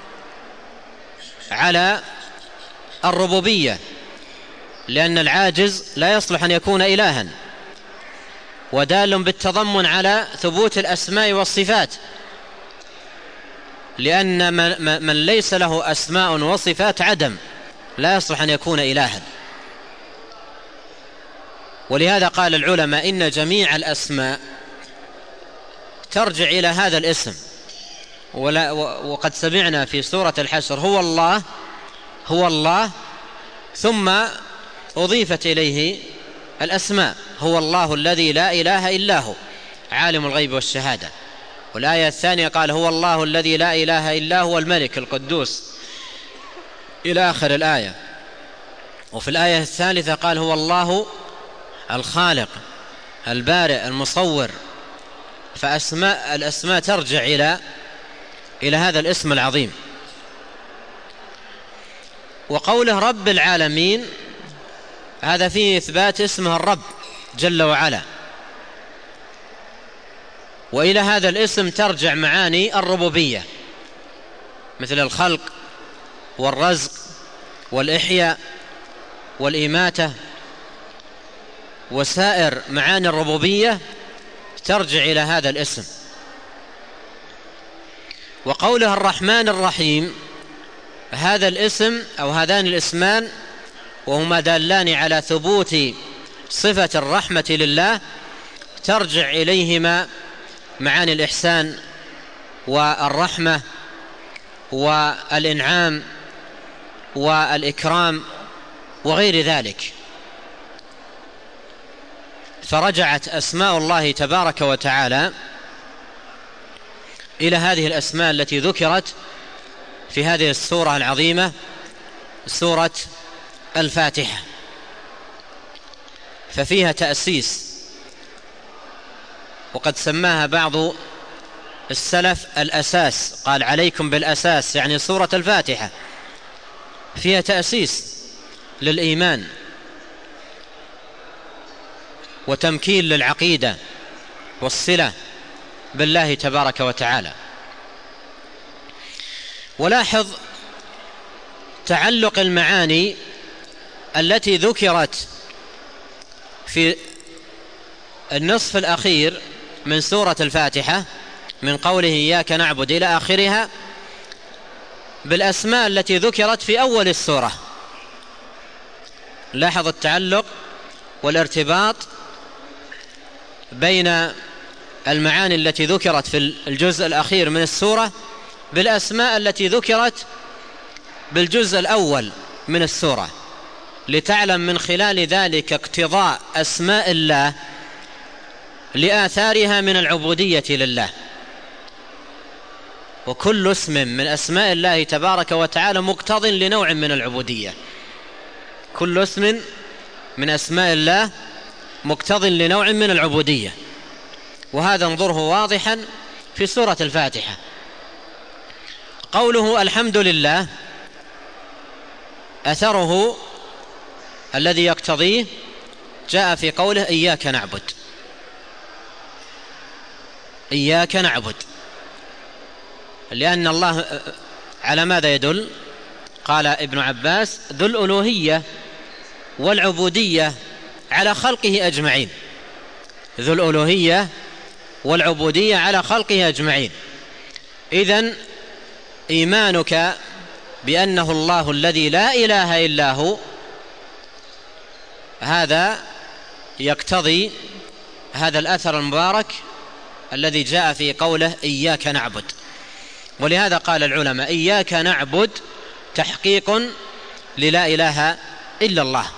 [SPEAKER 1] على الربوبية، لأن العاجز لا يصلح أن يكون إلها، ودال بالتضمن على ثبوت الأسماء والصفات، لأن من ليس له أسماء وصفات عدم، لا يصلح أن يكون إلها. ولهذا قال العلماء إن جميع الأسماء ترجع إلى هذا الاسم، وقد سمعنا في سورة الحشر هو الله هو الله ثم أضيفت إليه الأسماء، هو الله الذي لا إله إلا هو عالم الغيب والشهادة. والآية الثانية قال هو الله الذي لا إله إلا هو الملك القدوس إلى آخر الآية. وفي الآية الثالثة قال هو الله الخالق البارئ المصور. فأسماء الأسماء ترجع إلى إلى هذا الاسم العظيم. وقوله رب العالمين هذا فيه إثبات اسمه الرب جل وعلا، وإلى هذا الاسم ترجع معاني الربوبية مثل الخلق والرزق والإحياء والإماتة، وسائر معاني الربوبية ترجع إلى هذا الاسم. وقوله الرحمن الرحيم، هذا الاسم أو هذان الاسمان وهما دالان على ثبوت صفة الرحمة لله ترجع إليهما معاني الإحسان والرحمة والإنعام والإكرام وغير ذلك. فرجعت أسماء الله تبارك وتعالى إلى هذه الأسماء التي ذكرت في هذه السورة العظيمة، سورة الفاتحة. ففيها تأسيس، وقد سماها بعض السلف الأساس، قال عليكم بالأساس، يعني سورة الفاتحة فيها تأسيس للإيمان وتمكين للعقيدة والصلة بالله تبارك وتعالى. ولاحظ تعلق المعاني التي ذكرت في النصف الأخير من سورة الفاتحة من قوله إياك نعبد إلى آخرها بالأسماء التي ذكرت في أول السورة. لاحظ التعلق والارتباط بين المعاني التي ذكرت في الجزء الأخير من السورة بالأسماء التي ذكرت بالجزء الأول من السورة، لتعلم من خلال ذلك اقتضاء أسماء الله لآثارها من العبودية لله. وكل اسم من أسماء الله تبارك وتعالى مقتض لنوع من العبودية، كل اسم من أسماء الله مقتض لنوع من العبودية، وهذا انظره واضحا في سورة الفاتحة. قوله الحمد لله أثره الذي يقتضيه جاء في قوله إياك نعبد، إياك نعبد، لأن الله على ماذا يدل؟ قال ابن عباس ذو الألوهية والعبودية على خلقه أجمعين، ذو الألوهية والعبودية على خلقه أجمعين. إذن إيمانك بأنه الله الذي لا إله إلا هو هذا يقتضي هذا الأثر المبارك الذي جاء في قوله إياك نعبد. ولهذا قال العلماء إياك نعبد تحقيق للا إله إلا الله،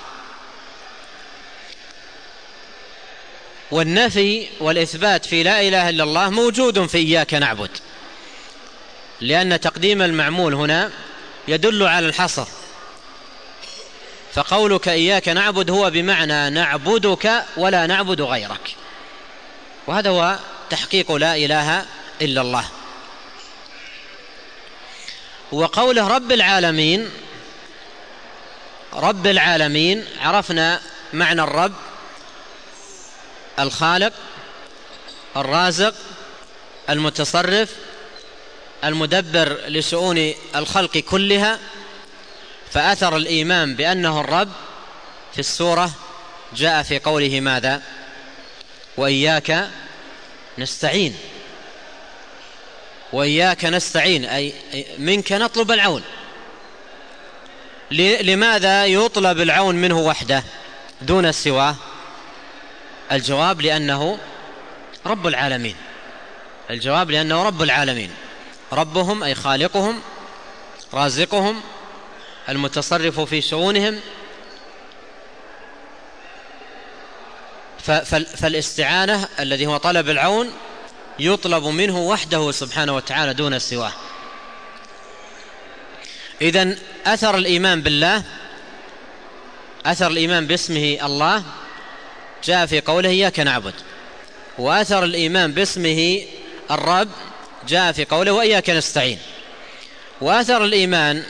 [SPEAKER 1] والنفي والإثبات في لا إله إلا الله موجود في إياك نعبد، لأن تقديم المعمول هنا يدل على الحصر. فقولك إياك نعبد هو بمعنى نعبدك ولا نعبد غيرك، وهذا هو تحقيق لا إله إلا الله. وقوله رب العالمين، رب العالمين عرفنا معنى الرب الخالق الرازق المتصرف المدبر لشؤون الخلق كلها. فأثر الإيمان بأنه الرب في السورة جاء في قوله ماذا؟ وإياك نستعين، وإياك نستعين أي منك نطلب العون. لماذا يطلب العون منه وحده دون سواه؟ الجواب لأنه رب العالمين، الجواب لأنه رب العالمين، ربهم أي خالقهم رازقهم المتصرف في شؤونهم. فالاستعانة الذي هو طلب العون يطلب منه وحده سبحانه وتعالى دون سواه. إذن أثر الإيمان بالله، أثر الإيمان باسمه الله جاء في قوله إياك نعبد، وأثر الإيمان باسمه الرب جاء في قوله وإياك نستعين. وأثر الإيمان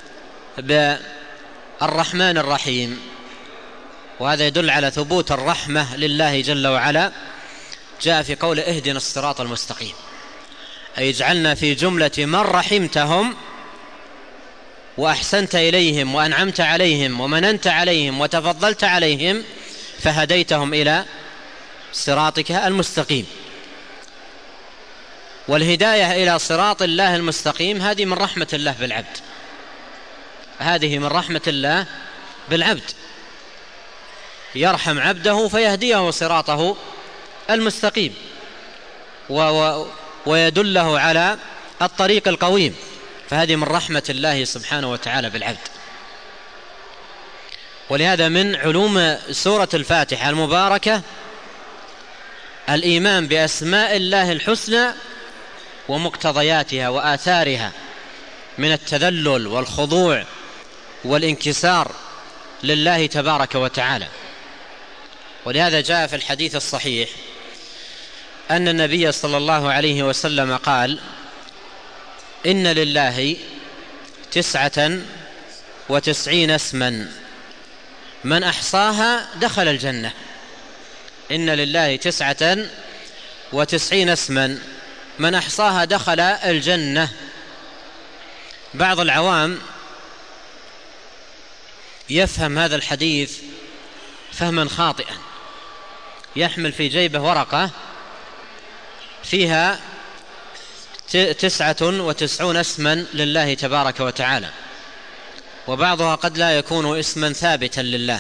[SPEAKER 1] بالرحمن الرحيم، وهذا يدل على ثبوت الرحمة لله جل وعلا، جاء في قوله اهدنا الصراط المستقيم، أي اجعلنا في جملة من رحمتهم وأحسنت إليهم وأنعمت عليهم ومننت عليهم وتفضلت عليهم فهديتهم إلى صراطك المستقيم. والهداية إلى صراط الله المستقيم هذه من رحمة الله بالعبد، هذه من رحمة الله بالعبد، يرحم عبده فيهديه صراطه المستقيم ويدله على الطريق القويم، فهذه من رحمة الله سبحانه وتعالى بالعبد. ولهذا من علوم سورة الفاتحة المباركة الإيمان بأسماء الله الحسنى ومقتضياتها وآثارها من التذلل والخضوع والانكسار لله تبارك وتعالى. ولهذا جاء في الحديث الصحيح أن النبي صلى الله عليه وسلم قال: إن لله تسعة وتسعين اسما من أحصاها دخل الجنة. إن لله تسعة وتسعين اسما من أحصاها دخل الجنة. بعض العوام يفهم هذا الحديث فهما خاطئا، يحمل في جيبه ورقة فيها تسعة وتسعون اسما لله تبارك وتعالى، وبعضها قد لا يكون اسما ثابتا لله،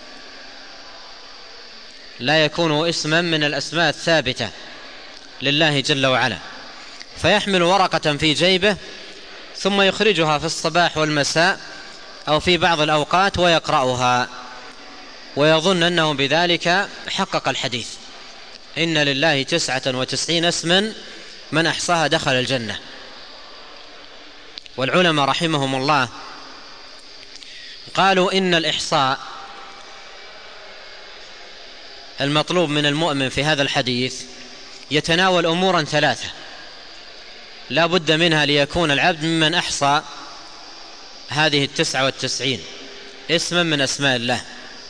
[SPEAKER 1] لا يكون اسما من الأسماء الثابتة لله جل وعلا، فيحمل ورقة في جيبه ثم يخرجها في الصباح والمساء أو في بعض الأوقات ويقرأها ويظن أنه بذلك حقق الحديث: إن لله تسعة وتسعين اسما من أحصاها دخل الجنة. والعلماء رحمهم الله قالوا إن الإحصاء المطلوب من المؤمن في هذا الحديث يتناول أمورا ثلاثة لا بد منها ليكون العبد ممن أحصى هذه التسعة والتسعين اسما من أسماء الله.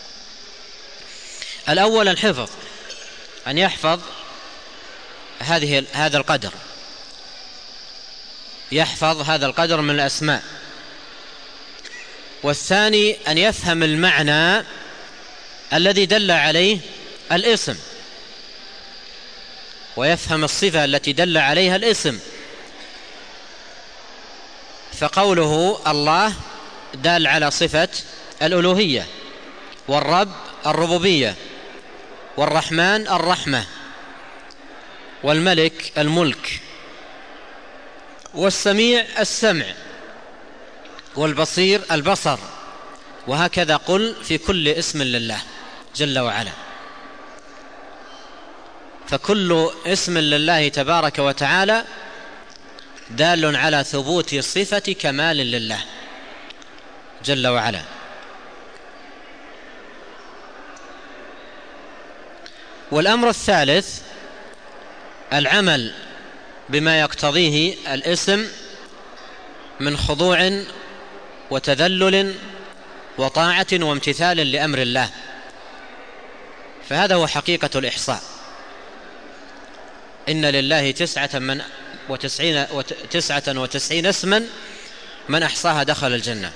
[SPEAKER 1] الأول الحفظ، أن يحفظ هذه هذا القدر، يحفظ هذا القدر من الأسماء. والثاني أن يفهم المعنى الذي دل عليه الاسم، ويفهم الصفة التي دل عليها الاسم. فقوله الله دال على صفة الألوهية، والرب الربوبية، والرحمن الرحمة، والملك الملك، والسميع السمع، والبصير البصر، وهكذا قل في كل اسم لله جل وعلا. فكل اسم لله تبارك وتعالى دال على ثبوت صفة كمال لله جل وعلا. والأمر الثالث العمل بما يقتضيه الاسم من خضوع وتذلل وطاعة وامتثال لأمر الله، فهذا هو حقيقة الإحصاء. إن لله تسعة من وتسعين وتسعة وتسعين اسما من أحصاها دخل الجنة.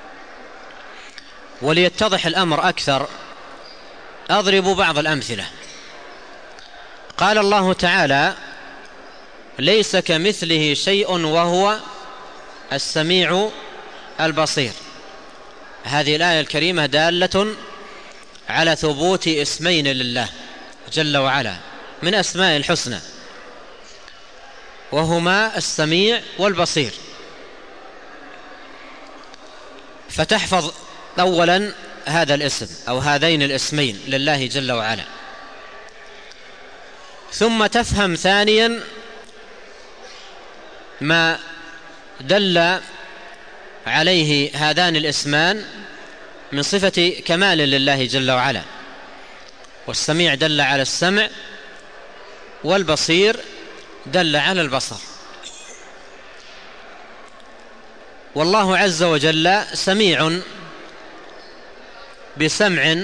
[SPEAKER 1] وليتضح الأمر أكثر أضرب بعض الأمثلة. قال الله تعالى: ليس كمثله شيء وهو السميع البصير. هذه الآية الكريمة دالة على ثبوت اسمين لله جل وعلا من أسماء الحسنى، وهما السميع والبصير. فتحفظ أولا هذا الاسم أو هذين الاسمين لله جل وعلا، ثم تفهم ثانيا ما دل عليه هذان الاسمان من صفة كمال لله جل وعلا. والسميع دل على السمع، والبصير دل على البصر. والله عز وجل سميع بسمع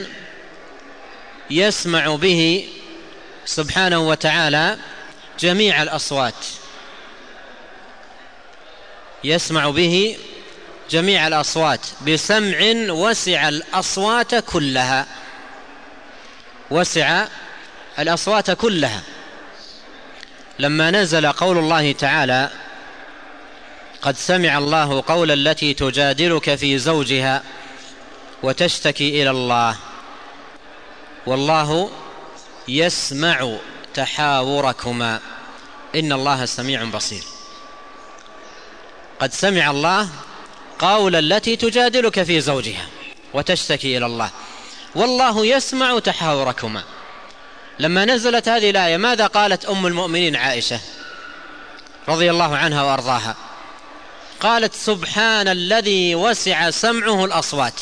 [SPEAKER 1] يسمع به سبحانه وتعالى جميع الأصوات، يسمع به جميع الأصوات بسمع وسع الأصوات كلها، وسع الأصوات كلها لما نزل قول الله تعالى: قد سمع الله قول التي تجادلك في زوجها وتشتكي إلى الله والله يسمع تحاوركما إن الله سميع بصير. قد سمع الله قول التي تجادلك في زوجها وتشتكي إلى الله والله يسمع تحاوركما. لما نزلت هذه الآية ماذا قالت أم المؤمنين عائشة رضي الله عنها وأرضاها؟ قالت: سبحان الذي وسع سمعه الأصوات.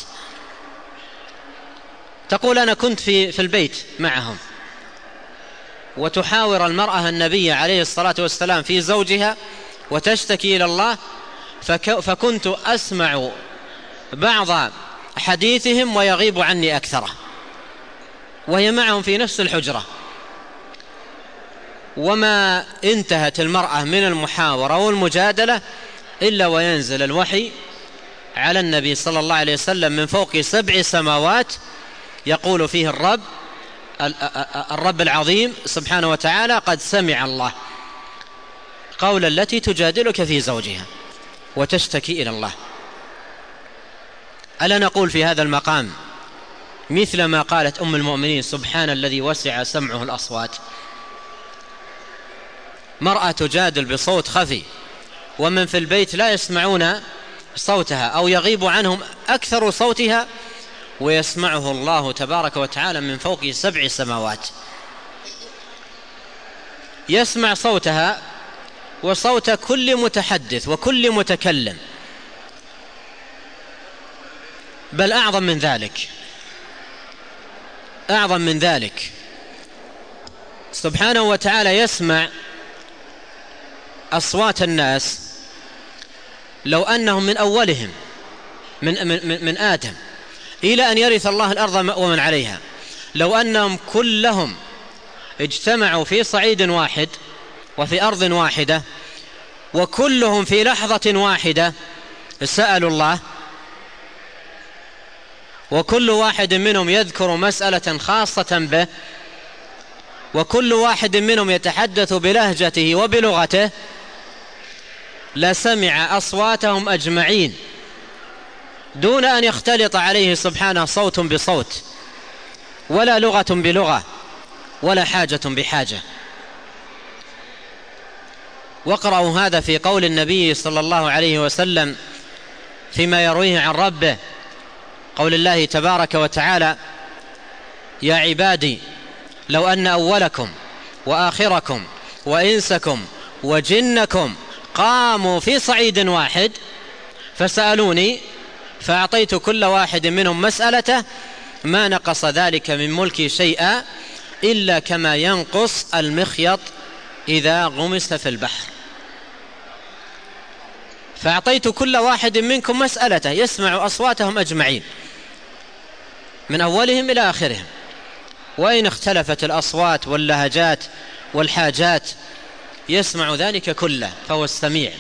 [SPEAKER 1] تقول: أنا كنت في, في البيت معهم وتحاور المرأة النبي عليه الصلاة والسلام في زوجها وتشتكي إلى الله، فكنت أسمع بعض حديثهم ويغيب عني أكثره، وهي معهم في نفس الحجرة. وما انتهت المرأة من المحاورة والمجادلة إلا وينزل الوحي على النبي صلى الله عليه وسلم من فوق سبع سماوات يقول فيه الرب الرب العظيم سبحانه وتعالى: قد سمع الله قول التي تجادلك في زوجها وتشتكي إلى الله. ألا نقول في هذا المقام مثل ما قالت أم المؤمنين: سبحان الذي وسع سمعه الأصوات؟ مرأة تجادل بصوت خفي ومن في البيت لا يسمعون صوتها أو يغيب عنهم أكثر صوتها، ويسمعه الله تبارك وتعالى من فوق سبع سماوات. يسمع صوتها وصوت كل متحدث وكل متكلم، بل أعظم من ذلك أعظم من ذلك سبحانه وتعالى يسمع أصوات الناس لو أنهم من أولهم من, من, من آدم إلى أن يرث الله الأرض ومن عليها، لو أنهم كلهم اجتمعوا في صعيد واحد وفي أرض واحدة وكلهم في لحظة واحدة سألوا الله، وكل واحد منهم يذكر مسألة خاصة به، وكل واحد منهم يتحدث بلهجته وبلغته، لسمع أصواتهم أجمعين دون أن يختلط عليه سبحانه صوت بصوت ولا لغة بلغة ولا حاجة بحاجة. واقرأوا هذا في قول النبي صلى الله عليه وسلم فيما يرويه عن ربه، قول الله تبارك وتعالى: يا عبادي لو أن أولكم وآخركم وإنسكم وجنكم قاموا في صعيد واحد فسألوني فأعطيت كل واحد منهم مسألته ما نقص ذلك من ملكي شيئا إلا كما ينقص المخيط إذا غمس في البحر. فأعطيت كل واحد منكم مسألته يسمع أصواتهم أجمعين من أولهم إلى آخرهم، وإن اختلفت الأصوات واللهجات والحاجات يسمع ذلك كله، فهو السميع.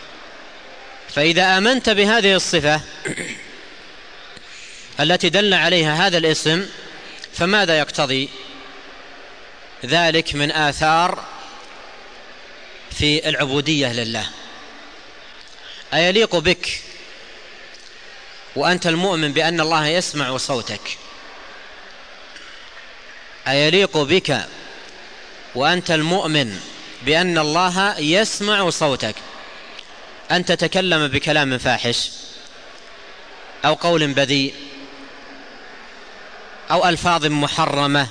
[SPEAKER 1] فإذا آمنت بهذه الصفة التي دل عليها هذا الاسم، فماذا يقتضي ذلك من آثار في العبودية لله؟ أيليق بك وأنت المؤمن بأن الله يسمع صوتك؟ أيليق بك وأنت المؤمن بأن الله يسمع صوتك أن تتكلم بكلام فاحش أو قول بذيء أو ألفاظ محرمة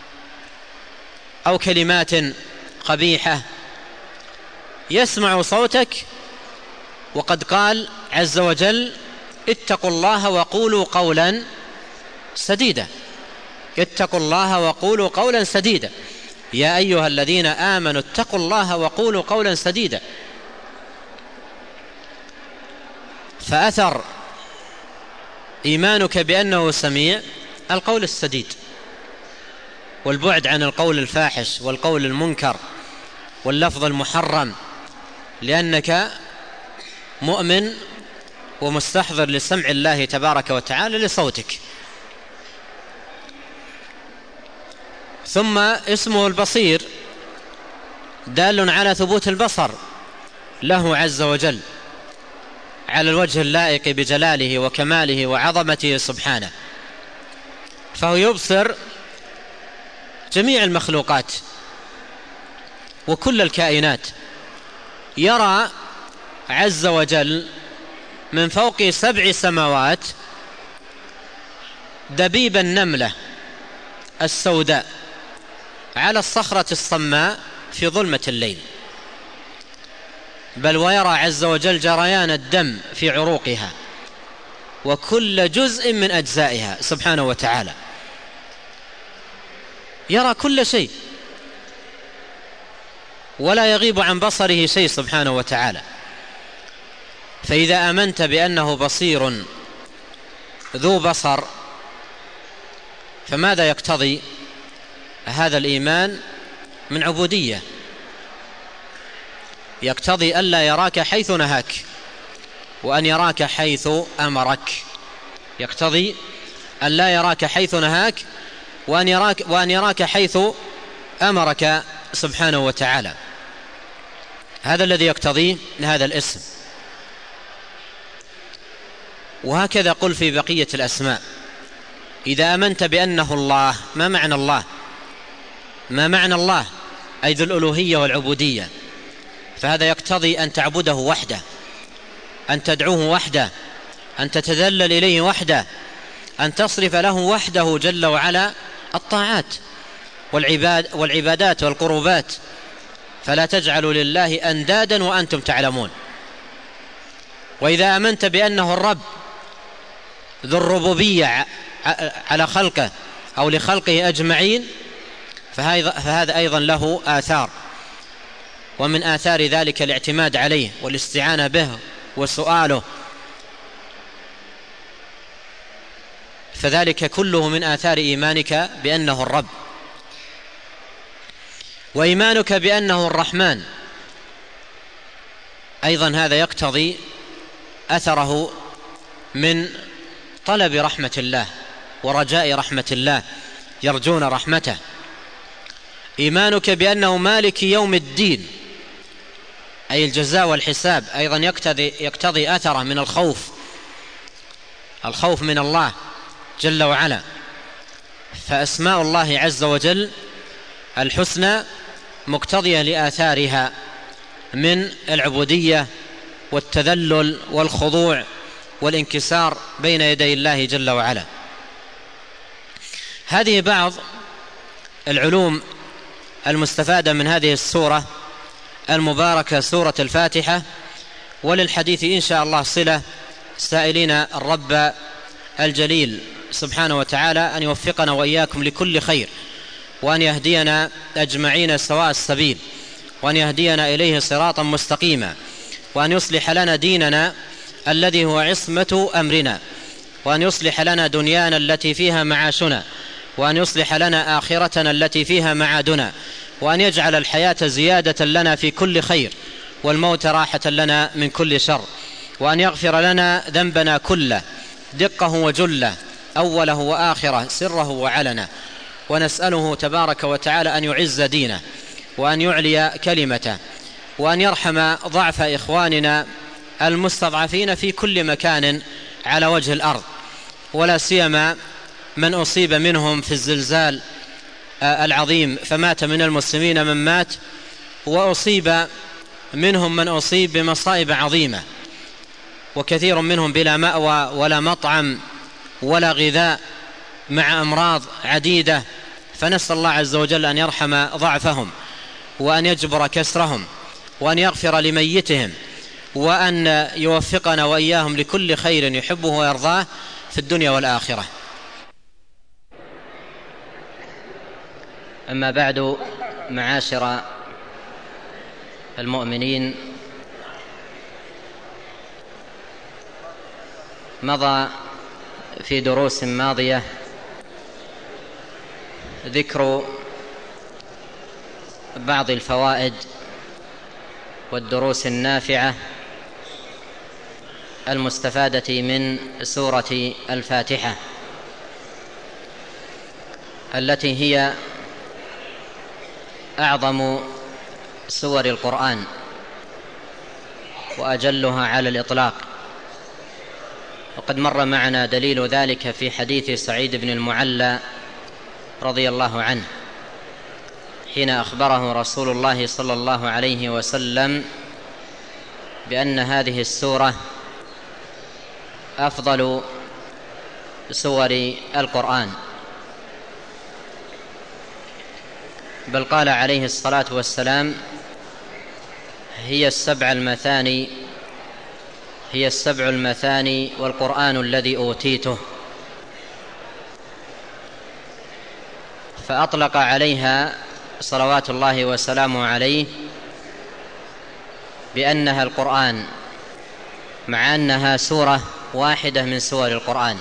[SPEAKER 1] أو كلمات قبيحة؟ يسمع صوتك، وقد قال عز وجل: اتقوا الله وقولوا قولا سديدا. اتقوا الله وقولوا قولا سديدا، يا أيها الذين آمنوا اتقوا الله وقولوا قولا سديدا. فأثر إيمانك بأنه سميع القول السديد، والبعد عن القول الفاحش والقول المنكر واللفظ المحرم، لأنك مؤمن ومستحضر لسمع الله تبارك وتعالى لصوتك. ثم اسمه البصير دال على ثبوت البصر له عز وجل على الوجه اللائق بجلاله وكماله وعظمته سبحانه، فهو يبصر جميع المخلوقات وكل الكائنات، يرى عز وجل من فوق سبع سماوات دبيب النملة السوداء على الصخرة الصماء في ظلمة الليل، بل ويرى عز وجل جريان الدم في عروقها وكل جزء من أجزائها سبحانه وتعالى، يرى كل شيء ولا يغيب عن بصره شيء سبحانه وتعالى. فإذا آمنت بأنه بصير ذو بصر، فماذا يقتضي هذا الإيمان من عبودية؟ يقتضي ألا يراك حيث نهاك وأن يراك حيث أمرك، يقتضي ألا يراك حيث نهاك وأن يراك, وأن يراك حيث أمرك سبحانه وتعالى. هذا الذي يقتضيه هذا الاسم. وهكذا قل في بقية الأسماء. إذا آمنت بأنه الله، ما معنى الله؟ ما معنى الله؟ أي ذو الألوهية والعبودية، فهذا يقتضي أن تعبده وحده، أن تدعوه وحده، أن تتذلل إليه وحده، أن تصرف له وحده جل وعلا الطاعات والعباد والعبادات والقربات، فلا تجعلوا لله أندادا وأنتم تعلمون. وإذا آمنت بأنه الرب ذو الربوبية على خلقه أو لخلقه أجمعين، فهذا أيضا له آثار، ومن آثار ذلك الاعتماد عليه والاستعانة به وسؤاله، فذلك كله من آثار إيمانك بأنه الرب. وإيمانك بأنه الرحمن أيضا هذا يقتضي أثره من طلب رحمة الله ورجاء رحمة الله، يرجون رحمته. إيمانك بأنه مالك يوم الدين أي الجزاء والحساب أيضا يقتضي, يقتضي أثره من الخوف، الخوف من الله جل وعلا. فأسماء الله عز وجل الحسنى مقتضية لآثارها من العبودية والتذلل والخضوع والانكسار بين يدي الله جل وعلا. هذه بعض العلوم المستفادة من هذه السورة المباركة سورة الفاتحة، وللحديث إن شاء الله صلة، سائلين الرب الجليل سبحانه وتعالى أن يوفقنا وإياكم لكل خير، وأن يهدينا أجمعين سواء السبيل، وأن يهدينا إليه صراطا مستقيما، وأن يصلح لنا ديننا الذي هو عصمة أمرنا، وأن يصلح لنا دنيانا التي فيها معاشنا، وأن يصلح لنا آخرتنا التي فيها معادنا، وأن يجعل الحياة زيادة لنا في كل خير والموت راحة لنا من كل شر، وأن يغفر لنا ذنبنا كله دقه وجله أوله وآخره سره وعلنه. ونسأله تبارك وتعالى أن يعز دينه وأن يعلي كلمته، وأن يرحم ضعف إخواننا المستضعفين في كل مكان على وجه الأرض، ولا سيما من أصيب منهم في الزلزال العظيم فمات من المسلمين من مات، وأصيب منهم من أصيب بمصائب عظيمة، وكثير منهم بلا مأوى ولا مطعم ولا غذاء مع أمراض عديدة. فنسأل الله عز وجل أن يرحم ضعفهم وأن يجبر كسرهم وأن يغفر لميتهم، وأن يوفقنا وإياهم لكل خير يحبه ويرضاه في الدنيا والآخرة. أما بعد، معاشر المؤمنين، مضى في دروس ماضية ذكر بعض الفوائد والدروس النافعة المستفادة من سورة الفاتحة، التي هي أعظم سور القرآن وأجلها على الإطلاق، وقد مر معنا دليل ذلك في حديث سعيد بن المعلى رضي الله عنه حين أخبره رسول الله صلى الله عليه وسلم بأن هذه السورة أفضل سور القرآن، بل قال عليه الصلاة والسلام: هي السبع المثاني هي السبع المثاني والقرآن الذي أوتيته. فأطلق عليها صلوات الله وسلامه عليه بأنها القرآن، مع أنها سورة واحدة من سور القرآن.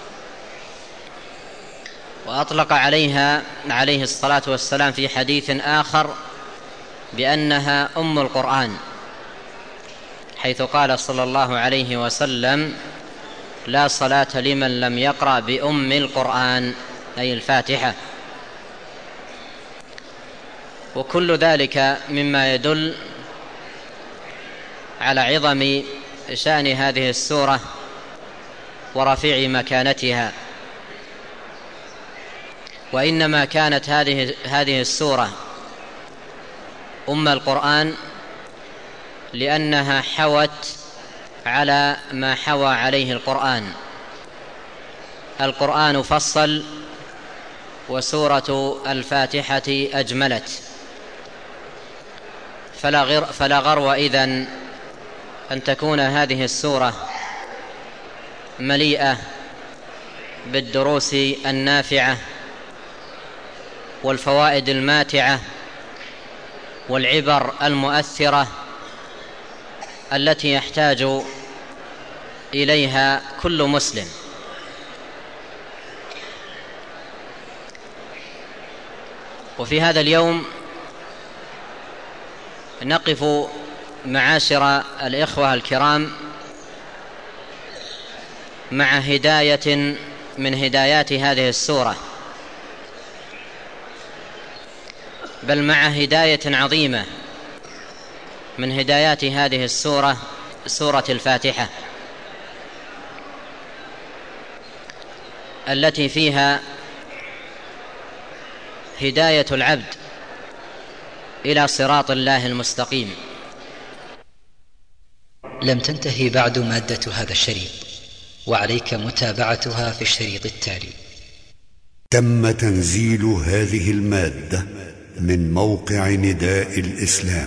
[SPEAKER 1] وأطلق عليها عليه الصلاة والسلام في حديث آخر بأنها أم القرآن، حيث قال صلى الله عليه وسلم: لا صلاة لمن لم يقرأ بأم القرآن، أي الفاتحة. وكل ذلك مما يدل على عظم شأن هذه السورة ورفيع مكانتها. وإنما كانت هذه هذه السورة أم القرآن لأنها حوت على ما حوى عليه القرآن. القرآن فصل، وسورة الفاتحة أجملت، فلا, غر فلا غرو إذن أن تكون هذه السورة مليئة بالدروس النافعة والفوائد الماتعة والعبر المؤثرة التي يحتاج إليها كل مسلم. وفي هذا اليوم نقف معاشر الإخوة الكرام مع هداية من هدايات هذه السورة، بل مع هداية عظيمة من هدايات هذه السورة، سورة الفاتحة، التي فيها هداية العبد إلى صراط الله المستقيم.
[SPEAKER 2] لم تنتهي بعد مادة هذا الشريط، وعليك متابعتها في الشريط التالي.
[SPEAKER 3] تم تنزيل هذه المادة من موقع نداء الإسلام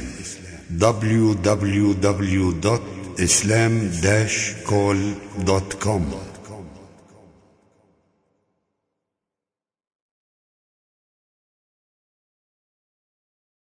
[SPEAKER 3] دبليو دبليو دبليو دوت إسلام داش كول دوت كوم.